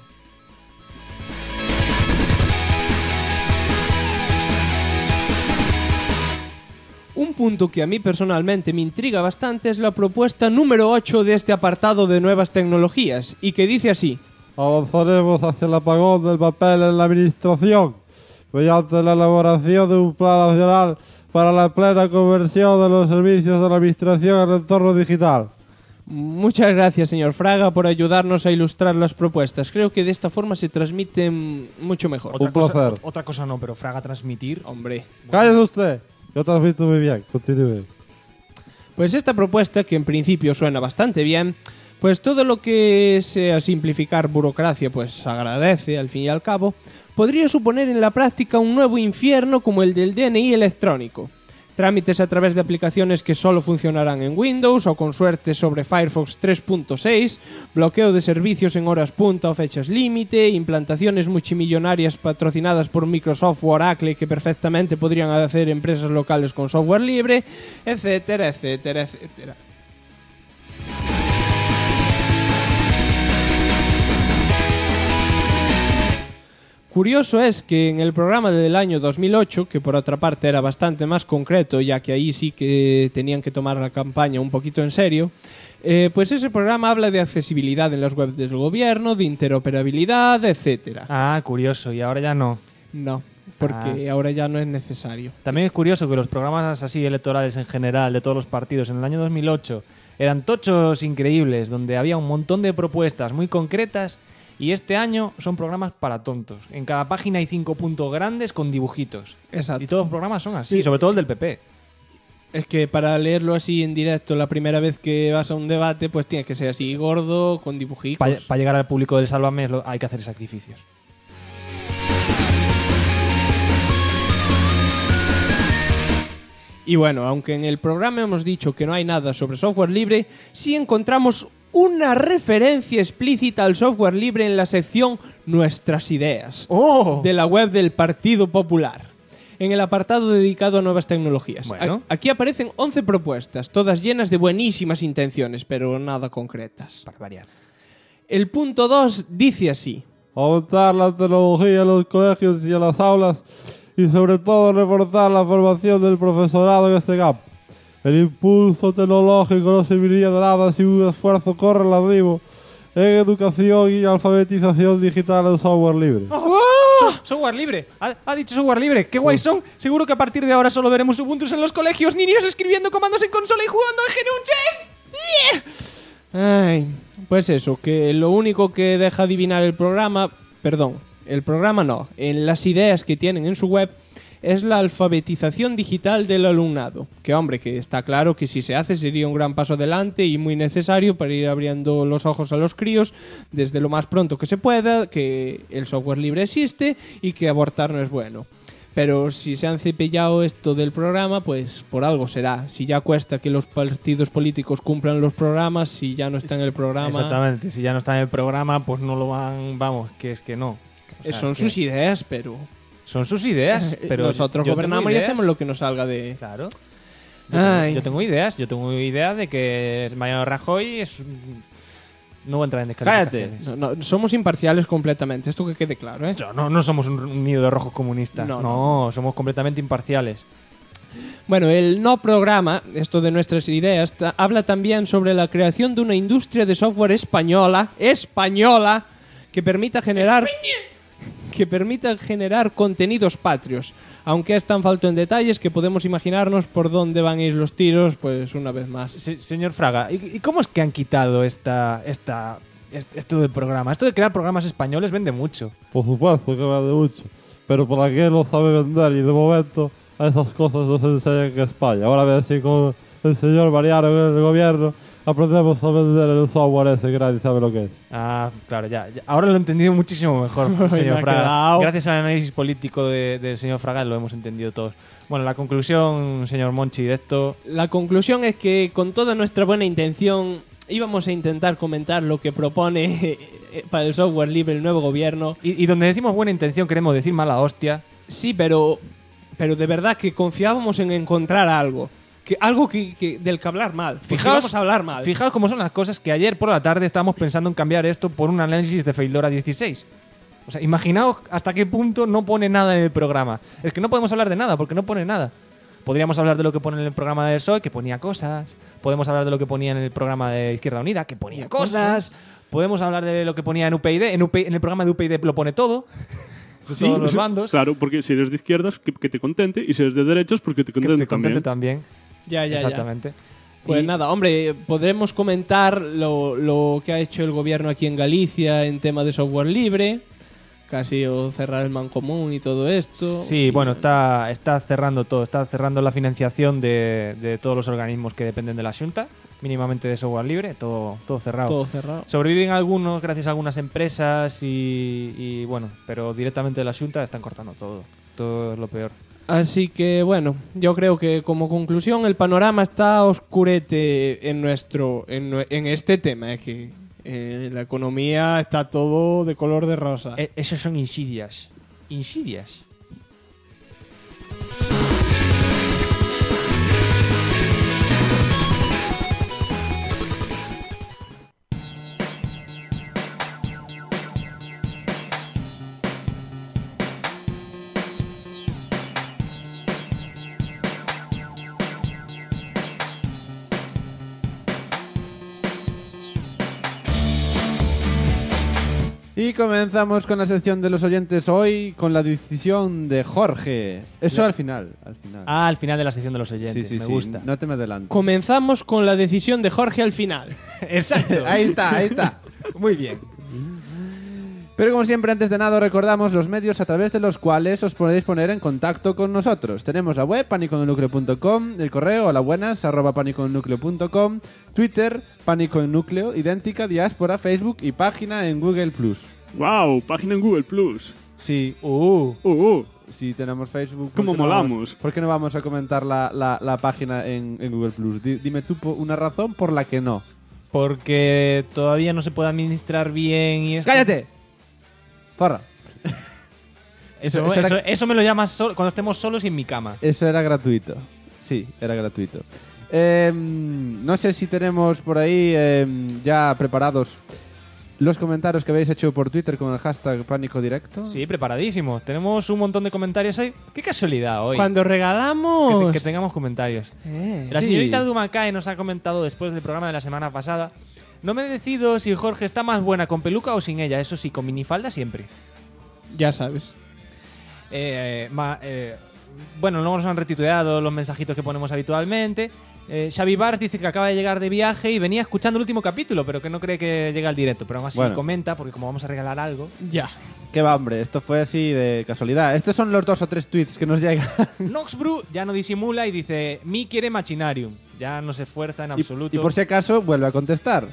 Un punto que a mí personalmente me intriga bastante es la propuesta número 8 de este apartado de nuevas tecnologías, y que dice así: avanzaremos hacia el apagón del papel en la administración, mediante la elaboración de un plan nacional para la plena conversión de los servicios de la administración en el entorno digital. Muchas gracias, señor Fraga, por ayudarnos a ilustrar las propuestas. Creo que de esta forma se transmiten mucho mejor. Un placer. Otra cosa no, pero Fraga transmitir... Hombre. Cállese usted. Yo transmito muy bien. Continúe. Pues esta propuesta, que en principio suena bastante bien, pues todo lo que sea simplificar burocracia, pues agradece al fin y al cabo, podría suponer en la práctica un nuevo infierno como el del DNI electrónico. Trámites a través de aplicaciones que solo funcionarán en Windows o con suerte sobre Firefox 3.6, bloqueo de servicios en horas punta o fechas límite, implantaciones multimillonarias patrocinadas por Microsoft o Oracle que perfectamente podrían hacer empresas locales con software libre, etcétera, etcétera, etcétera. Curioso es que en el programa del año 2008, que por otra parte era bastante más concreto, ya que ahí sí que tenían que tomar la campaña un poquito en serio, Pues ese programa habla de accesibilidad en las webs del gobierno, de interoperabilidad, etcétera. Ah, curioso. Y ahora ya no. No, porque ahora ya no es necesario. También es curioso que los programas así electorales en general de todos los partidos en el año 2008 eran tochos increíbles, donde había un montón de propuestas muy concretas, y este año son programas para tontos. En cada página hay 5 puntos grandes con dibujitos. Exacto. Y todos los programas son así, Sí. sobre todo el del PP. Es que para leerlo así en directo la primera vez que vas a un debate, pues tiene que ser así gordo, con dibujitos. Para llegar al público del Sálvame hay que hacer sacrificios. Y bueno, aunque en el programa hemos dicho que no hay nada sobre software libre, sí encontramos una referencia explícita al software libre en la sección Nuestras Ideas de la web del Partido Popular, en el apartado dedicado a nuevas tecnologías. Bueno. Aquí aparecen 11 propuestas, todas llenas de buenísimas intenciones, pero nada concretas. Para variar. El punto 2 dice así: Aumentar la tecnología en los colegios y en las aulas y sobre todo reforzar la formación del profesorado en este campo. El impulso tecnológico no serviría de nada sin un esfuerzo correlativo en educación y alfabetización digital en software libre. Software libre. Ha dicho software libre. ¡Qué guay son! Seguro que a partir de ahora solo veremos Ubuntu en los colegios, niños escribiendo comandos en consola y jugando al Genunches. Ay, pues eso, que lo único que deja adivinar el programa no, en las ideas que tienen en su web, es la alfabetización digital del alumnado. Que hombre, que está claro que si se hace sería un gran paso adelante y muy necesario para ir abriendo los ojos a los críos desde lo más pronto que se pueda, que el software libre existe y que abortar no es bueno. Pero si se han cepillado esto del programa, pues por algo será. Si ya cuesta que los partidos políticos cumplan los programas, si ya no está en el programa... Exactamente. Si ya no está en el programa, pues no lo van... Vamos, que es que no. O sea, son que sus ideas, pero... Son sus ideas, pero nosotros yo gobernamos tengo y ideas. hacemos lo que nos salga de... Claro. Ay. Yo tengo ideas. Yo tengo idea de que Mariano Rajoy es... No voy a entrar en descalificaciones. No, somos imparciales completamente, esto que quede claro, ¿eh? No somos un nido de rojos comunistas. No, somos completamente imparciales. Bueno, el no programa, esto de nuestras ideas, habla también sobre la creación de una industria de software española, que permita generar contenidos patrios. Aunque es tan falto en detalles que podemos imaginarnos por dónde van a ir los tiros, pues una vez más. Señor Fraga, ¿y cómo es que han quitado esto del programa? Esto de crear programas españoles vende mucho. Por supuesto que vende mucho, pero por aquí no sabe vender y de momento a esas cosas no se enseñan en España. Ahora a ver si con el señor Mariano en el gobierno aprendemos a vender el software ese que nadie sabe lo que es. Ah, claro, ya. Ahora lo he entendido muchísimo mejor, señor Fraga. Gracias al análisis político del señor Fraga lo hemos entendido todos. Bueno, la conclusión, señor Monchi, de esto... La conclusión es que con toda nuestra buena intención íbamos a intentar comentar lo que propone para el software libre el nuevo gobierno. Y donde decimos buena intención queremos decir mala hostia. Sí, pero de verdad que confiábamos en encontrar algo. Algo del que hablar mal. Vamos a hablar mal. Fijaos cómo son las cosas, que ayer por la tarde estábamos pensando en cambiar esto por un análisis de Feildora 16. O sea, imaginaos hasta qué punto no pone nada en el programa. Es que no podemos hablar de nada porque no pone nada. Podríamos hablar de lo que pone en el programa del PSOE, que ponía cosas. Podemos hablar de lo que ponía en el programa de Izquierda Unida, que ponía cosas. Podemos hablar de lo que ponía en UPyD. En el programa de UPyD lo pone todo. Sí, todos los bandos. Claro, porque si eres de izquierdas, que te contente, y si eres de derechas, porque te contente, también. Ya. Exactamente. Pues nada, hombre, podremos comentar lo que ha hecho el gobierno aquí en Galicia en tema de software libre, casi o cerrar el Mancomún y todo esto. Sí, bueno, está cerrando todo, está cerrando la financiación de todos los organismos que dependen de la Xunta, mínimamente de software libre, todo cerrado. Todo cerrado. Sobreviven algunos gracias a algunas empresas y bueno, pero directamente de la Xunta están cortando todo es lo peor. Así que bueno, yo creo que como conclusión el panorama está oscurete en este tema, que la economía está todo de color de rosa. Esos son insidias. Insidias. Y comenzamos con la sección de los oyentes hoy con la decisión de Jorge. Eso al final. Ah, al final de la sección de los oyentes. Sí, me gusta. No te me adelantes. Comenzamos con la decisión de Jorge al final. Exacto. Ahí está. Muy bien. Pero como siempre, antes de nada, os recordamos los medios a través de los cuales os podéis poner en contacto con nosotros. Tenemos la web, panicoennucleo.com, el correo, holabuenas, @panicoennucleo.com, Twitter, Pánico en Núcleo, Idéntica, Diáspora, Facebook y página en Google+. ¡Wow! Página en Google Plus. Sí, sí, tenemos Facebook. ¿Cómo ¿Por qué no molamos? vamos- ¿Por qué no vamos a comentar la página en Google+? Dime tú una razón por la que no. Porque todavía no se puede administrar bien y es... ¡Cállate! Zorra. Eso me lo llamas cuando estemos solos y en mi cama. Eso era gratuito. Sí, era gratuito. No sé si tenemos por ahí ya preparados los comentarios que habéis hecho por Twitter con el hashtag Pánico Directo. Sí, preparadísimo. Tenemos un montón de comentarios hoy. ¡Qué casualidad hoy! Cuando regalamos... Que tengamos comentarios. La sí. señorita Dumacae nos ha comentado después del programa de la semana pasada: no me decido si Jorge está más buena con peluca o sin ella. Eso sí, con minifalda siempre. Ya sabes. Bueno, luego nos han retituleado los mensajitos que ponemos habitualmente. Xavi Bars dice que acaba de llegar de viaje y venía escuchando el último capítulo, pero que no cree que llegue al directo. Pero aún así Bueno. comenta, porque como vamos a regalar algo... Ya. Qué va, hombre, esto fue así de casualidad. Estos son los 2 o 3 tweets que nos llegan. Noxbrew ya no disimula y dice: mi quiere Machinarium. Ya no se esfuerza en absoluto. Y por si acaso vuelve a contestar.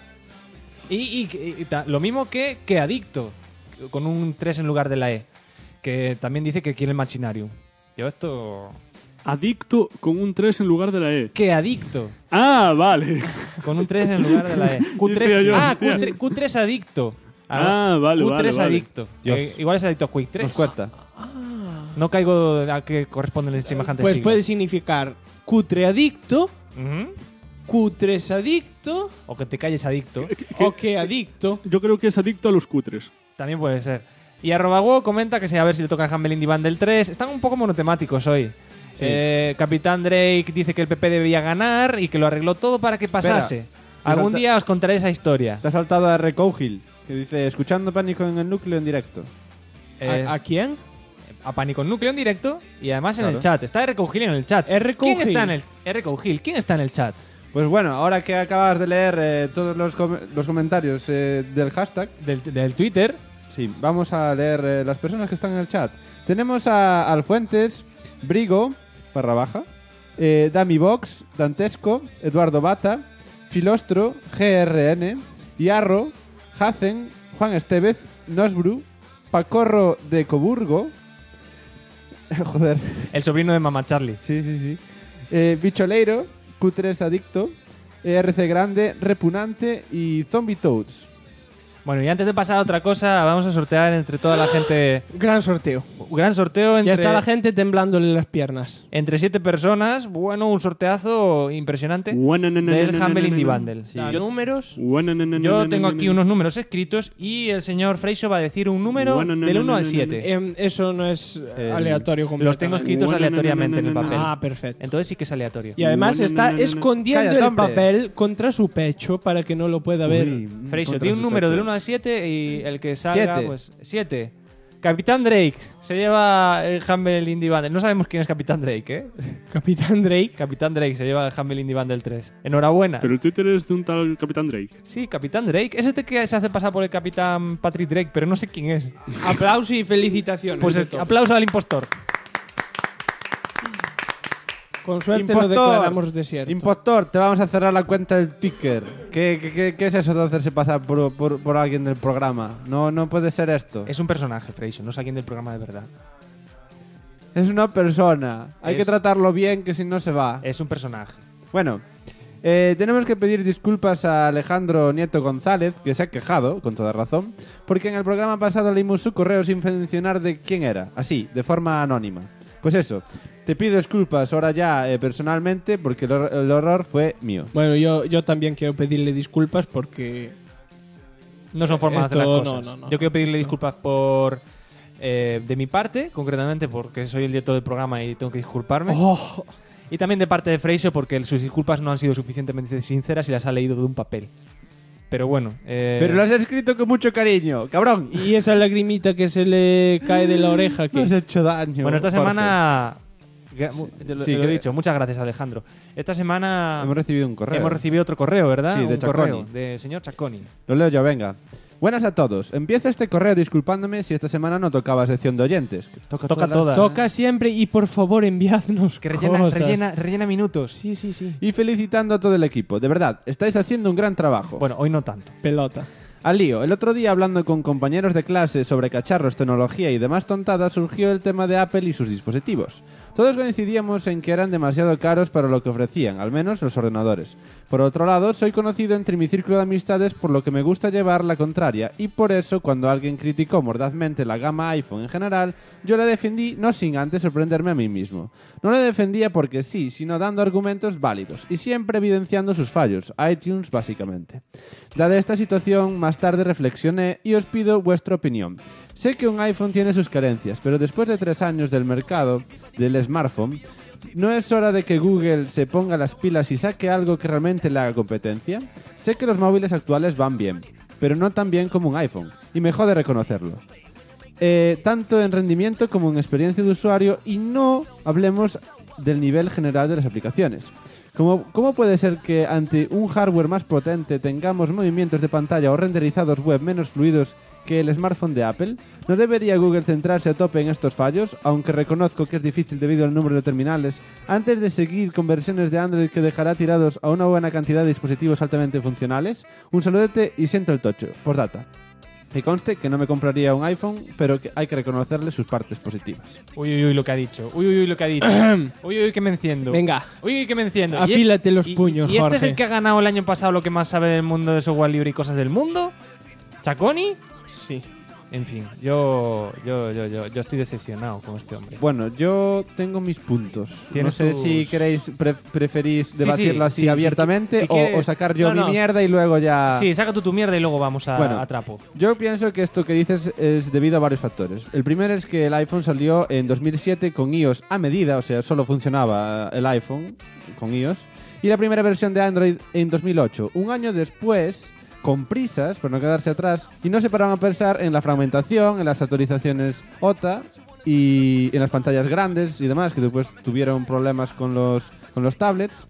Lo mismo que Adicto, con un 3 en lugar de la E, que también dice que quiere el Machinarium. Yo esto... Adicto con un 3 en lugar de la E. Que Adicto, Ah, vale. con un 3 en lugar de la E. Decía Q3, yo, Q3, hostia. Q3 Adicto. Ah, vale, Q3 vale, vale. Adicto. Dios. Igual es Adicto a Quick 3. Nos cuesta. No caigo a que corresponden semejantes Pues siglas. puede significar cutre adicto, Ujú. cutres adicto O que te calles Adicto. o que adicto. Yo creo que es adicto a los cutres. También puede ser. Y @Go comenta que sí, a ver si le toca a Humble Indie Bundle 3. Están un poco monotemáticos hoy. Capitán Drake dice que el PP debía ganar y que lo arregló todo para que pasase. Espera. Algún día os contaré esa historia. Te ha saltado a Recoughil, que dice, escuchando Pánico en el Núcleo en directo. Es ¿A quién? a Pánico en Núcleo en directo y además en Claro. el chat. Está R. Gil en el chat. R. ¿Quién está en el ¿Quién está en el chat? Pues bueno, ahora que acabas de leer todos los comentarios del hashtag, Del Twitter. sí, vamos a leer las personas que están en el chat. Tenemos a Alfuentes, Brigo, _, Damivox, Dantesco, Eduardo Bata, Filostro, GRN, Iarro, Hacen, Juan Estevez, Nosbru, Pacorro de Coburgo. Joder, El sobrino de Mamá Charlie. sí. Bicholeiro, Q3 Adicto, RC Grande, Repunante y Zombie Toads. Bueno, y antes de pasar a otra cosa, vamos a sortear entre toda la gente. Gran sorteo. Un gran sorteo entre. Ya está la gente temblándole las piernas. Entre 7 personas. Bueno, un sorteazo impresionante del Humble Indie Bundle. Da números. Yo tengo aquí unos números escritos y el señor Freixo va a decir un número del 1 al 7. Eso no es aleatorio completamente. Los tengo escritos aleatoriamente en el papel. Ah, perfecto. Entonces sí que es aleatorio. Y además está escondiendo Cállate, el hombre. papel contra su pecho para que no lo pueda ver. Freixo, contra di un su número pecho. del 1 al 7 y el que salga, 7. pues 7. Capitán Drake se lleva el Humble Indie Bundle. No sabemos quién es Capitán Drake, ¿eh? Capitán Drake. Capitán Drake se lleva el Humble Indie Bundle 3. Enhorabuena. Pero el Twitter es de un tal Capitán Drake. Sí, Capitán Drake. Es este que se hace pasar por el Capitán Patrick Drake, pero no sé quién es. Aplauso y felicitaciones. Pues de todo. aplauso al impostor. Con suerte lo declaramos desierto. Impostor, te vamos a cerrar la cuenta del ticker. ¿Qué es eso de hacerse pasar por alguien del programa? No puede ser esto. Es un personaje, Freixo, no es alguien del programa de verdad. Es una persona. Hay Es- que tratarlo bien, que si no se va. Es un personaje. Bueno, tenemos que pedir disculpas a Alejandro Nieto González, que se ha quejado, con toda razón, porque en el programa pasado leímos su correo sin mencionar de quién era, así, de forma anónima. Pues eso, te pido disculpas ahora ya personalmente, porque el horror fue mío. Bueno, yo también quiero pedirle disculpas porque... No son formas de hacer las Esto, cosas. no. Yo quiero pedirle disculpas por... de mi parte, concretamente, porque soy el director del programa y tengo que disculparme. Oh, Y también de parte de Freixo, porque sus disculpas no han sido suficientemente sinceras y las ha leído de un papel. Pero bueno. Pero lo has escrito con mucho cariño, cabrón. Y esa lagrimita que se le cae de la oreja. Me has hecho daño. Bueno, esta Jorge. semana... Sí, lo he dicho, muchas gracias, Alejandro. Esta semana Hemos recibido un correo. hemos recibido otro correo, ¿verdad? Sí, de un Chaconi. correo de señor Chaconi. Lo leo yo, venga. Buenas a todos. Empiezo este correo disculpándome si esta semana no tocaba sección de oyentes. Toca todas. Toca siempre y por favor enviadnos Que cosas. rellena minutos. Sí. Y felicitando a todo el equipo. De verdad, estáis haciendo un gran trabajo. Bueno, hoy no tanto. Pelota. Al lío, el otro día hablando con compañeros de clase sobre cacharros, tecnología y demás tontadas, surgió el tema de Apple y sus dispositivos. Todos coincidíamos en que eran demasiado caros para lo que ofrecían, al menos los ordenadores. Por otro lado, soy conocido entre mi círculo de amistades por lo que me gusta llevar la contraria, y por eso cuando alguien criticó mordazmente la gama iPhone en general, yo la defendí no sin antes sorprenderme a mí mismo. No la defendía porque sí, sino dando argumentos válidos, y siempre evidenciando sus fallos, iTunes básicamente. Dada esta situación, más tarde reflexioné y os pido vuestra opinión. Sé que un iPhone tiene sus carencias, pero después de 3 años del mercado del smartphone, ¿no es hora de que Google se ponga las pilas y saque algo que realmente le haga competencia? Sé que los móviles actuales van bien, pero no tan bien como un iPhone, y me jode reconocerlo. Tanto en rendimiento como en experiencia de usuario, y no hablemos del nivel general de las aplicaciones. ¿Cómo puede ser que ante un hardware más potente tengamos movimientos de pantalla o renderizados web menos fluidos que el smartphone de Apple? ¿No debería Google centrarse a tope en estos fallos, aunque reconozco que es difícil debido al número de terminales, antes de seguir con versiones de Android que dejará tirados a una buena cantidad de dispositivos altamente funcionales? Un saludete y siento el tocho. Postdata. Me conste que no me compraría un iPhone, pero que hay que reconocerle sus partes positivas. Uy, lo que ha dicho. Uy, lo que ha dicho. Uy, que me enciendo. Venga. Uy, que me enciendo. Afílate los puños, ¿Y este Jorge. es el que ha ganado el año pasado lo que más sabe del mundo de software libre y cosas del mundo? ¿Chaconi? Sí. En fin, yo estoy decepcionado con este hombre. Bueno, yo tengo mis puntos. No Tienes sé tus- si queréis preferís debatirlo así sí, abiertamente si quieres- o sacar yo No. mi mierda y luego ya... Sí, saca tú tu mierda y luego vamos Bueno. a trapo. Yo pienso que esto que dices es debido a varios factores. El primero es que el iPhone salió en 2007 con iOS a medida, o sea, solo funcionaba el iPhone con iOS. Y la primera versión de Android en 2008. Un año después, con prisas, por no quedarse atrás, y no se paraban a pensar en la fragmentación, en las actualizaciones OTA y en las pantallas grandes y demás, que después tuvieron problemas con los tablets.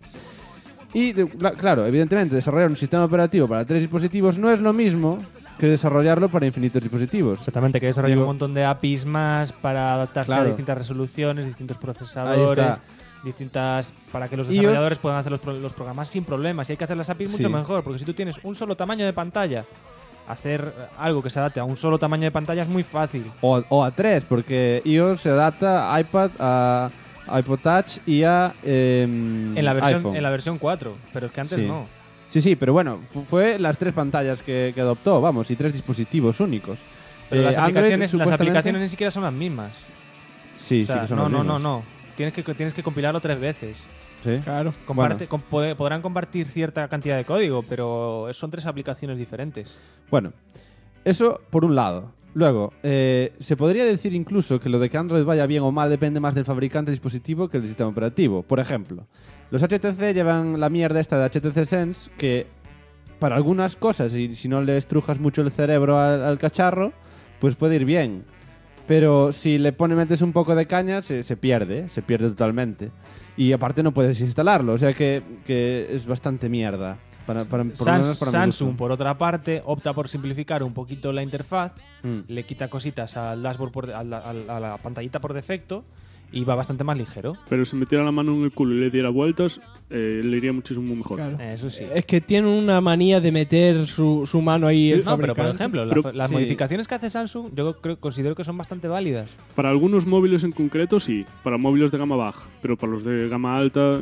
Y, claro, evidentemente, desarrollar un sistema operativo para 3 dispositivos no es lo mismo que desarrollarlo para infinitos dispositivos. Exactamente, que desarrollar Digo- un montón de APIs más para adaptarse Claro. a distintas resoluciones, distintos Ahí procesadores, está. distintas para que los iOS- desarrolladores puedan hacer los programas sin problemas. Y hay que hacer las APIs Sí. mucho mejor, porque si tú tienes un solo tamaño de pantalla, hacer algo que se adapte a un solo tamaño de pantalla es muy fácil. O a 3, porque iOS se adapta a iPad, a iPod Touch y a En la iPhone. versión 4, pero es que antes Sí. no. Sí, pero bueno, fue las 3 pantallas que adoptó, vamos, y 3 dispositivos únicos. Pero las Android, aplicaciones supuestamente- ni siquiera son las mismas. Sí, O sea, sí que son no, los no, mismos. no. Tienes que compilarlo 3 veces. Sí. Claro. Podrán compartir cierta cantidad de código, pero son 3 aplicaciones diferentes. Bueno, eso por un lado. Luego, se podría decir incluso que lo de que Android vaya bien o mal depende más del fabricante del dispositivo que del sistema operativo. Por ejemplo, los HTC llevan la mierda esta de HTC Sense que para algunas cosas, y si no le estrujas mucho el cerebro al cacharro, pues puede ir bien. Pero si le metes un poco de caña, se pierde totalmente. Y aparte no puedes instalarlo, o sea que es bastante mierda. Por lo menos para mi Samsung, gusto. por otra parte, opta por simplificar un poquito la interfaz, Mm. le quita cositas al dashboard, a la pantallita por defecto, y va bastante más ligero. Pero si metiera la mano en el culo y le diera vueltas, le iría muchísimo mejor. Claro. Eso sí. Es que tiene una manía de meter su mano ahí el No, pero por fabricante. ejemplo, Pero- las sí. modificaciones que hace Samsung, yo considero que son bastante válidas. Para algunos móviles en concreto sí, para móviles de gama baja, pero para los de gama alta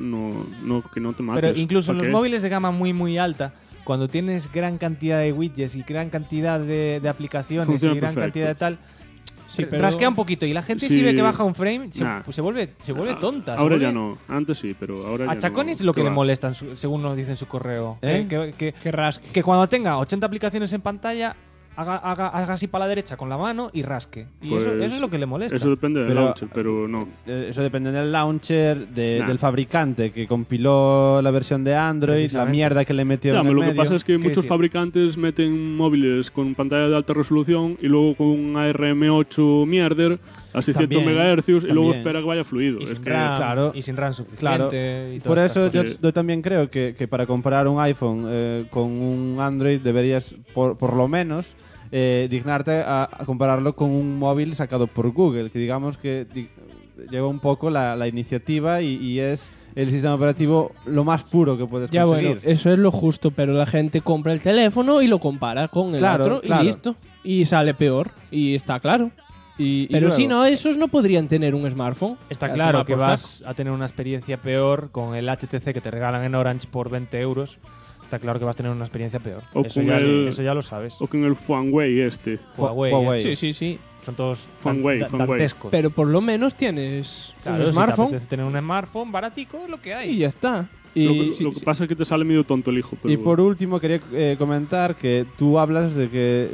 que no te mates. Pero incluso en ¿Para los qué? móviles de gama muy, muy alta, cuando tienes gran cantidad de widgets y gran cantidad de aplicaciones Funciona y gran perfecto. cantidad de tal, Sí, pero- rasquea un poquito y la gente Sí. si ve que baja un frame Nah. se vuelve tonta. se Ahora vuelve- ya no, antes sí, pero ahora ya A no. Chaconi es lo que ¿Qué le va? molesta, según nos dice en su correo. ¿Eh? Que Que rasque. que cuando tenga 80 aplicaciones en pantalla haga así para la derecha con la mano y rasque. Y Pues, eso es lo que le molesta. Eso depende del Pero- launcher, pero no. Eso depende del launcher, Nah. del fabricante que compiló la versión de Android, la Precisamente. mierda que le metió Ya, en el lo que medio. pasa es que ¿Qué muchos decir? fabricantes meten móviles con pantalla de alta resolución y luego con un ARM8 mierder a 600 También, MHz y luego también. espera que vaya fluido. Y Es sin que RAM, claro, y sin RAM suficiente. Claro. Y todas Por estas eso cosas. yo también creo que para comparar un iPhone con un Android deberías, por lo menos, dignarte a compararlo con un móvil sacado por Google, que digamos que lleva un poco la iniciativa y es el sistema operativo lo más puro que puedes Ya conseguir. bueno, eso es lo justo, pero la gente compra el teléfono y lo compara con el Claro, otro claro. y listo. Y sale peor, y está claro. Y Pero luego- si no, esos no podrían tener un smartphone. Está Ya, claro toma que por vas a tener una experiencia peor con el HTC que te regalan en Orange por 20 euros. Está claro que vas a tener una experiencia peor. O Eso con ya, el- eso ya lo sabes. O con el Huawei este. Huawei. Huawei. Sí, sí, sí. Son todos Huawei. dantescos. Pero por lo menos tienes Claro, un si te smartphone apetece tener un smartphone baratico, es lo que hay. y ya está. Lo que pasa es que te sale medio tonto el hijo. Pero Y por último quería comentar que tú hablas de que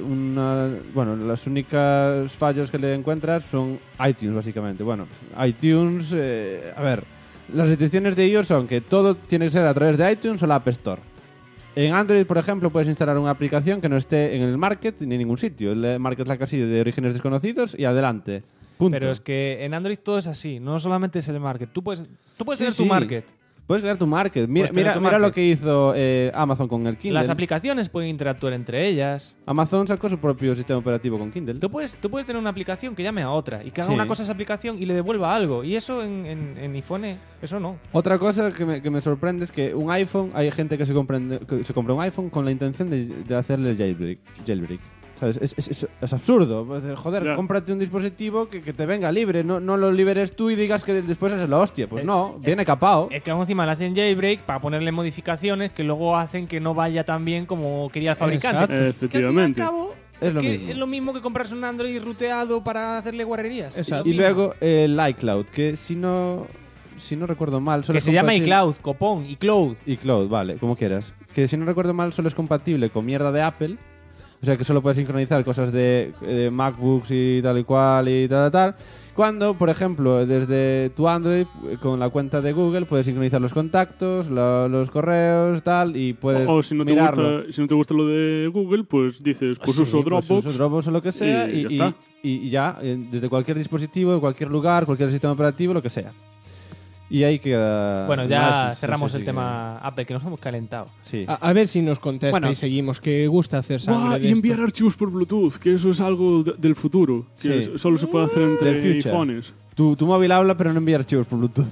las únicas fallos que le encuentras son iTunes básicamente. Bueno, iTunes, a ver, las restricciones de iOS son que todo tiene que ser a través de iTunes o la App Store. En Android, por ejemplo, puedes instalar una aplicación que no esté en el Market ni en ningún sitio. El Market es la casilla de orígenes desconocidos y adelante. Punto. Pero es que en Android todo es así. No solamente es el market. Tú puedes Sí, tener tu sí. market. Puedes crear tu Market. Mira, Puedes tener tu mira lo market. que hizo Amazon con el Kindle. Las aplicaciones pueden interactuar entre ellas. Amazon sacó su propio sistema operativo con Kindle. Tú puedes tener una aplicación que llame a otra y que haga Sí. una cosa a esa aplicación y le devuelva algo. Y eso en iPhone, eso no. Otra cosa que me sorprende es que un iPhone, hay gente que se compra un iPhone con la intención de hacerle el jailbreak. ¿Sabes? Es absurdo. Pues, joder, Ya. cómprate un dispositivo que te venga libre. No lo liberes tú y digas que después es la hostia. Pues no, viene capado. Es que aún encima le hacen jailbreak para ponerle modificaciones que luego hacen que no vaya tan bien como quería el fabricante. Exacto. Que al Efectivamente. fin y al cabo, Es lo que mismo. es lo mismo que comprarse un Android ruteado para hacerle guarrerías. Exacto. Y luego el iCloud, que si no recuerdo mal... solo Que es se llama compatible- iCloud, copón, iCloud. iCloud, vale, como quieras. Que si no recuerdo mal, solo es compatible con mierda de Apple. O sea que solo puedes sincronizar cosas de MacBooks y tal y cual y tal. Cuando, por ejemplo, desde tu Android, con la cuenta de Google, puedes sincronizar los contactos, los correos, tal, y puedes o si no, te mirarlo. gusta, si no te gusta lo de Google, pues dices, pues Sí, uso pues Dropbox. uso Dropbox o lo que sea y ya y está. ya, desde cualquier dispositivo, de cualquier lugar, cualquier sistema operativo, lo que sea. Y ahí queda... Bueno, no ya sé cerramos si el sigue. tema Apple, que nos hemos calentado. Sí. A ver si nos contesta Bueno. y seguimos, que gusta hacer sangre Buah, de y enviar esto. archivos por Bluetooth, que eso es algo del futuro. Que Sí. solo se puede hacer entre Del future. iPhones. Tu móvil habla, pero no envía archivos por Bluetooth.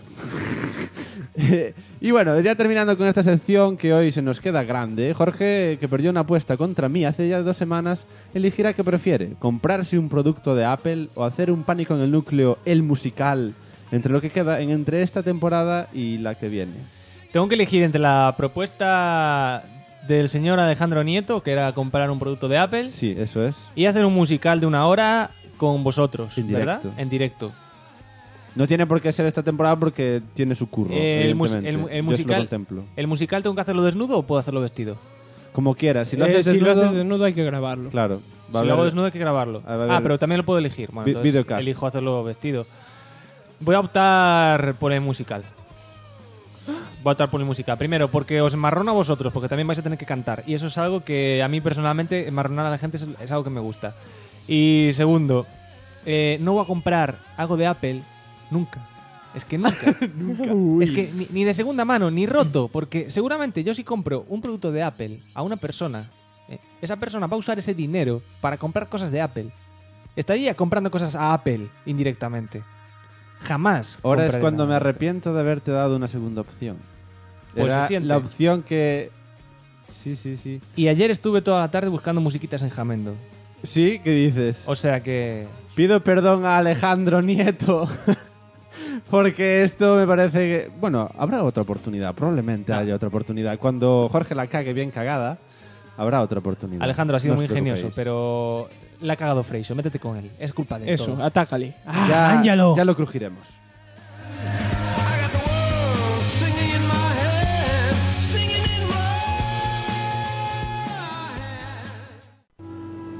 Y bueno, ya terminando con esta sección que hoy se nos queda grande, Jorge, que perdió una apuesta contra mí hace ya 2 semanas, elegirá qué prefiere, comprarse un producto de Apple o hacer un pánico en el núcleo, el musical, entre lo que queda entre esta temporada y la que viene. Tengo que elegir entre la propuesta del señor Alejandro Nieto, que era comprar un producto de Apple, Sí, eso es. y hacer un musical de 1 hora con vosotros, En ¿verdad? directo. En directo. No tiene por qué ser esta temporada porque tiene su curro. El mus- evidentemente. el Yo se lo musical- contemplo. ¿El musical tengo que hacerlo desnudo o puedo hacerlo vestido? Como quieras. Si lo Si haces lo desnudo, haces desnudo hay que grabarlo. claro. Si lo hago desnudo hay que grabarlo. a ver. Pero también lo puedo elegir. Bueno, Vi- entonces videocast. elijo hacerlo vestido. Voy a optar por el musical. Voy a optar por el musical. Primero, porque os enmarrono a vosotros, porque también vais a tener que cantar. Y eso es algo que a mí personalmente, enmarronar a la gente es algo que me gusta. Y segundo, no voy a comprar algo de Apple nunca. Es que nunca. Es que ni de segunda mano, ni roto. Porque seguramente yo si compro un producto de Apple a una persona, esa persona va a usar ese dinero para comprar cosas de Apple. Estaría comprando cosas a Apple indirectamente. Jamás. Ahora es compraré cuando nada. me arrepiento de haberte dado una segunda opción. Pues Era se siente. la opción que... Sí. Y ayer estuve toda la tarde buscando musiquitas en Jamendo. Sí, ¿qué dices? O sea que... Pido perdón a Alejandro Nieto. Porque esto me parece que... Bueno, habrá otra oportunidad. Probablemente haya otra oportunidad. Cuando Jorge la cague bien cagada, habrá otra oportunidad. Alejandro ha sido No muy os ingenioso, preocupéis. pero la ha cagado Freixo. Métete con él. Es culpa de Eso, todo. atácale. Ya, Ángelo. ya lo crujiremos.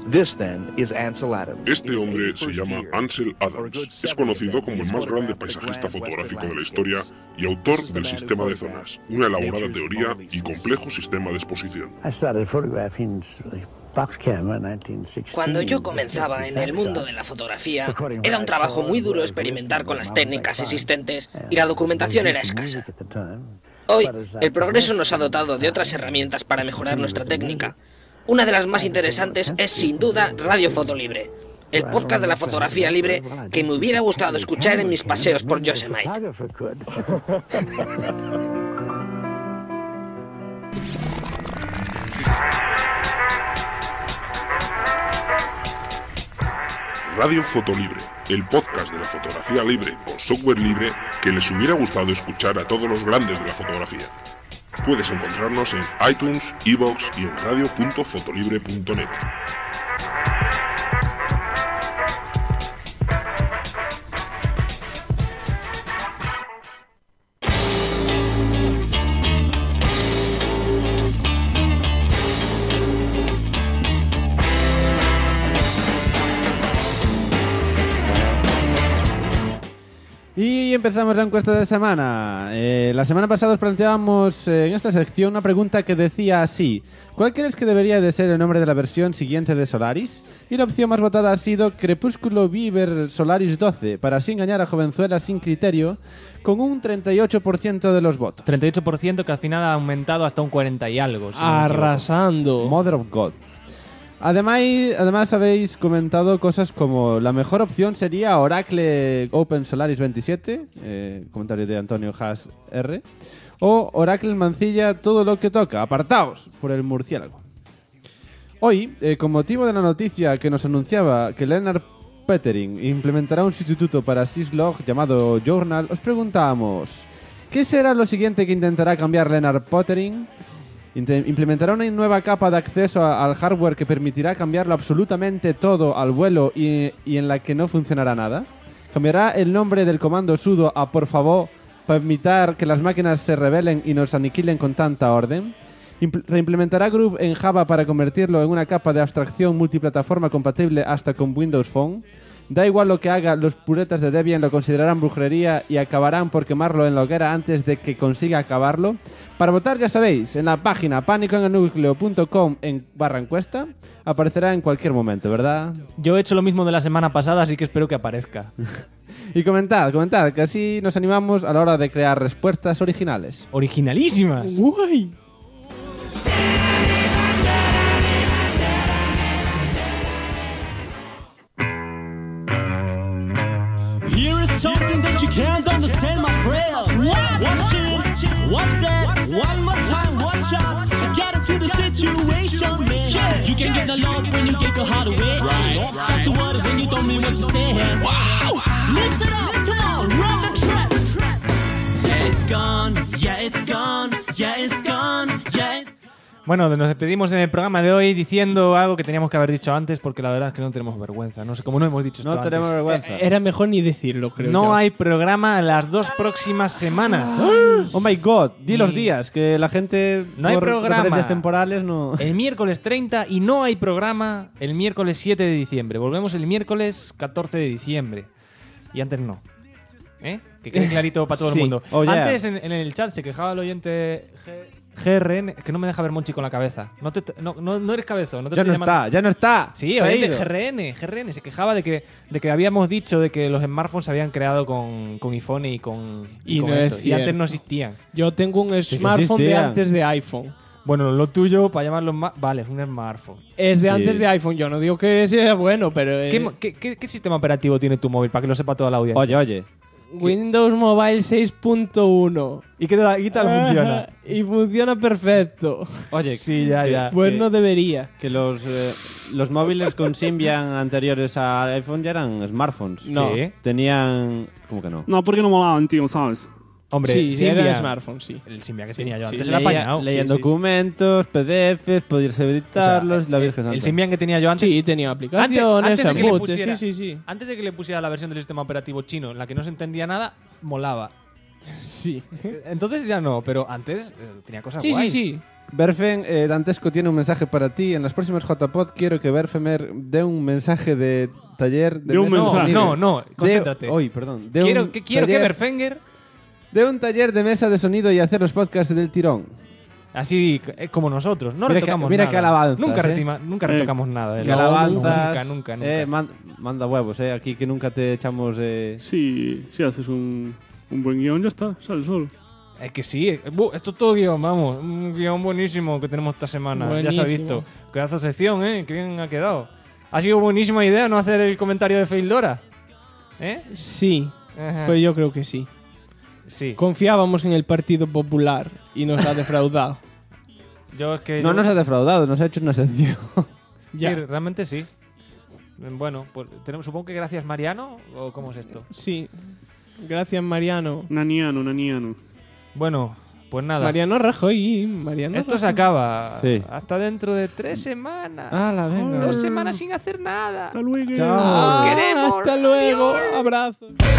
This, then, is Ansel Adams. Este hombre se llama Ansel Adams. Es conocido como el más grande paisajista fotográfico de la historia y autor del sistema de zonas, una elaborada teoría y complejo sistema de exposición. Cuando yo comenzaba en el mundo de la fotografía, era un trabajo muy duro experimentar con las técnicas existentes y la documentación era escasa. Hoy, el progreso nos ha dotado de otras herramientas para mejorar nuestra técnica. Una de las más interesantes es, sin duda, Radio Foto Libre, el podcast de la fotografía libre que me hubiera gustado escuchar en mis paseos por Yosemite. Radio Foto Libre, el podcast de la fotografía libre con software libre que les hubiera gustado escuchar a todos los grandes de la fotografía. Puedes encontrarnos en iTunes, iVoox y en radio.fotolibre.net. Y empezamos la encuesta de semana. La semana pasada os planteábamos en esta sección una pregunta que decía así: ¿cuál crees que debería de ser el nombre de la versión siguiente de Solaris? Y la opción más votada ha sido Crepúsculo Viver Solaris 12, para así engañar a jovenzuelas sin criterio, con un 38% de los votos. 38% que al final ha aumentado hasta un 40 y algo. Si Arrasando. Mother of God. Además habéis comentado cosas como la mejor opción sería Oracle Open Solaris 27, comentario de Antonio Haas R, o Oracle Mancilla todo lo que toca, apartaos por el murciélago. Hoy, con motivo de la noticia que nos anunciaba que Lennart Poettering implementará un sustituto para Syslog llamado Journal, os preguntamos: ¿qué será lo siguiente que intentará cambiar Lennart Poettering? Implementará una nueva capa de acceso al hardware que permitirá cambiarlo absolutamente todo al vuelo y en la que no funcionará nada. Cambiará el nombre del comando sudo a por favor para evitar que las máquinas se rebelen y nos aniquilen con tanta orden. Reimplementará Groove en Java para convertirlo en una capa de abstracción multiplataforma compatible hasta con Windows Phone. Da igual lo que haga, los puretas de Debian lo considerarán brujería y acabarán por quemarlo en la hoguera antes de que consiga acabarlo. Para votar, ya sabéis, en la página panicoenelnucleo.com /encuesta aparecerá en cualquier momento, ¿verdad? Yo he hecho lo mismo de la semana pasada, así que espero que aparezca. Y comentad, que así nos animamos a la hora de crear respuestas originales. ¡Originalísimas! ¡Guay! Here is something that you can't understand, my friend. Watch it, watch that, one more time, watch out. So get into the situation, man. You can get the love when you get your heart away. Right. Just a word when you don't mean what you say. Wow! Listen up, come on, run the track. Yeah, it's gone, yeah, it's gone, yeah, it's gone, yeah, it's gone. Bueno, nos despedimos en el programa de hoy diciendo algo que teníamos que haber dicho antes, porque la verdad es que no tenemos vergüenza. No sé cómo no hemos dicho esto No antes. tenemos vergüenza. Era mejor ni decirlo, creo. No hay programa las 2 próximas semanas. Oh my god, di los días, que la gente No hay por programa. referencias temporales no... El miércoles 30 y no hay programa el miércoles 7 de diciembre. Volvemos el miércoles 14 de diciembre. Y antes no. Que quede clarito para todo Sí. el mundo. Oh, yeah. Antes en el chat se quejaba el oyente GRN, que no me deja ver Monchi con la cabeza. No eres cabezón. No te Ya estoy no llamando. está, ya no está. Sí, Se ha oyente ido. GRN se quejaba de que habíamos dicho de que los smartphones se habían creado con iPhone y con no esto. es Y antes cierto. no existían. Yo tengo un Sí que smartphone de existían. antes de iPhone. Bueno, lo tuyo, para llamarlo vale, es un smartphone. Es de Sí. antes de iPhone. Yo no digo que sea bueno, pero... ¿Qué sistema operativo tiene tu móvil? Para que lo sepa toda la audiencia. Oye. Windows Mobile 6.1. ¿Y qué tal funciona? Y funciona perfecto. Oye, Sí, ya. Pues no debería. que los móviles con Symbian anteriores a iPhone ya eran smartphones. No. Sí. Tenían... ¿Cómo que no? No, porque no molaban, tío, ¿sabes? Hombre, Sí, Symbian. era smartphone, sí. El Symbian que tenía yo sí, antes era apañado. Leían Sí, sí, sí. documentos, PDFs, podías editarlos, la Virgen El Santa. Symbian que tenía yo antes. Sí, tenía aplicaciones, antes de que le embutes, pusiera- sí. Antes de que le pusiera la versión del sistema operativo chino en la que no se entendía nada, molaba. Sí. Entonces ya no, pero antes tenía cosas Sí, guays. sí. Berfen, Dantesco tiene un mensaje para ti. En las próximas JPod quiero que Berfemer dé un mensaje de taller de un mesa de mensaje. sonido. No, concéntrate. Perdón. Quiero que Berfenger... De un taller de mesa de sonido y hacer los podcasts del tirón. Así como nosotros. No Mira retocamos mira nada. qué alabanzas, nunca retocamos nada. Que alabanzas. Nunca. Manda huevos, aquí que nunca te echamos... Sí, si haces un buen guión, ya está, sale solo. Es que sí. Esto es todo guión, vamos. Un guión buenísimo que tenemos esta semana. Buenísimo. Ya se ha visto. Pedazo de sección, ¿eh? Qué bien ha quedado. Ha sido buenísima idea no hacer el comentario de Feildora. ¿Eh? Sí, Ajá. pues yo creo que sí. Sí. Confiábamos en el Partido Popular y nos ha defraudado. Yo es que... No nos ha defraudado, nos ha hecho una sección. Ya. Sí, realmente sí. Bueno, pues supongo que gracias Mariano, ¿o cómo es esto? Sí. Gracias, Mariano. Naniano. Bueno, pues nada. Mariano Rajoy. Esto se acaba. Sí. Hasta dentro de 3 semanas. ¡Hala, venga! 2 semanas sin hacer nada. Hasta luego. Chao. Queremos. Hasta luego. Abrazos.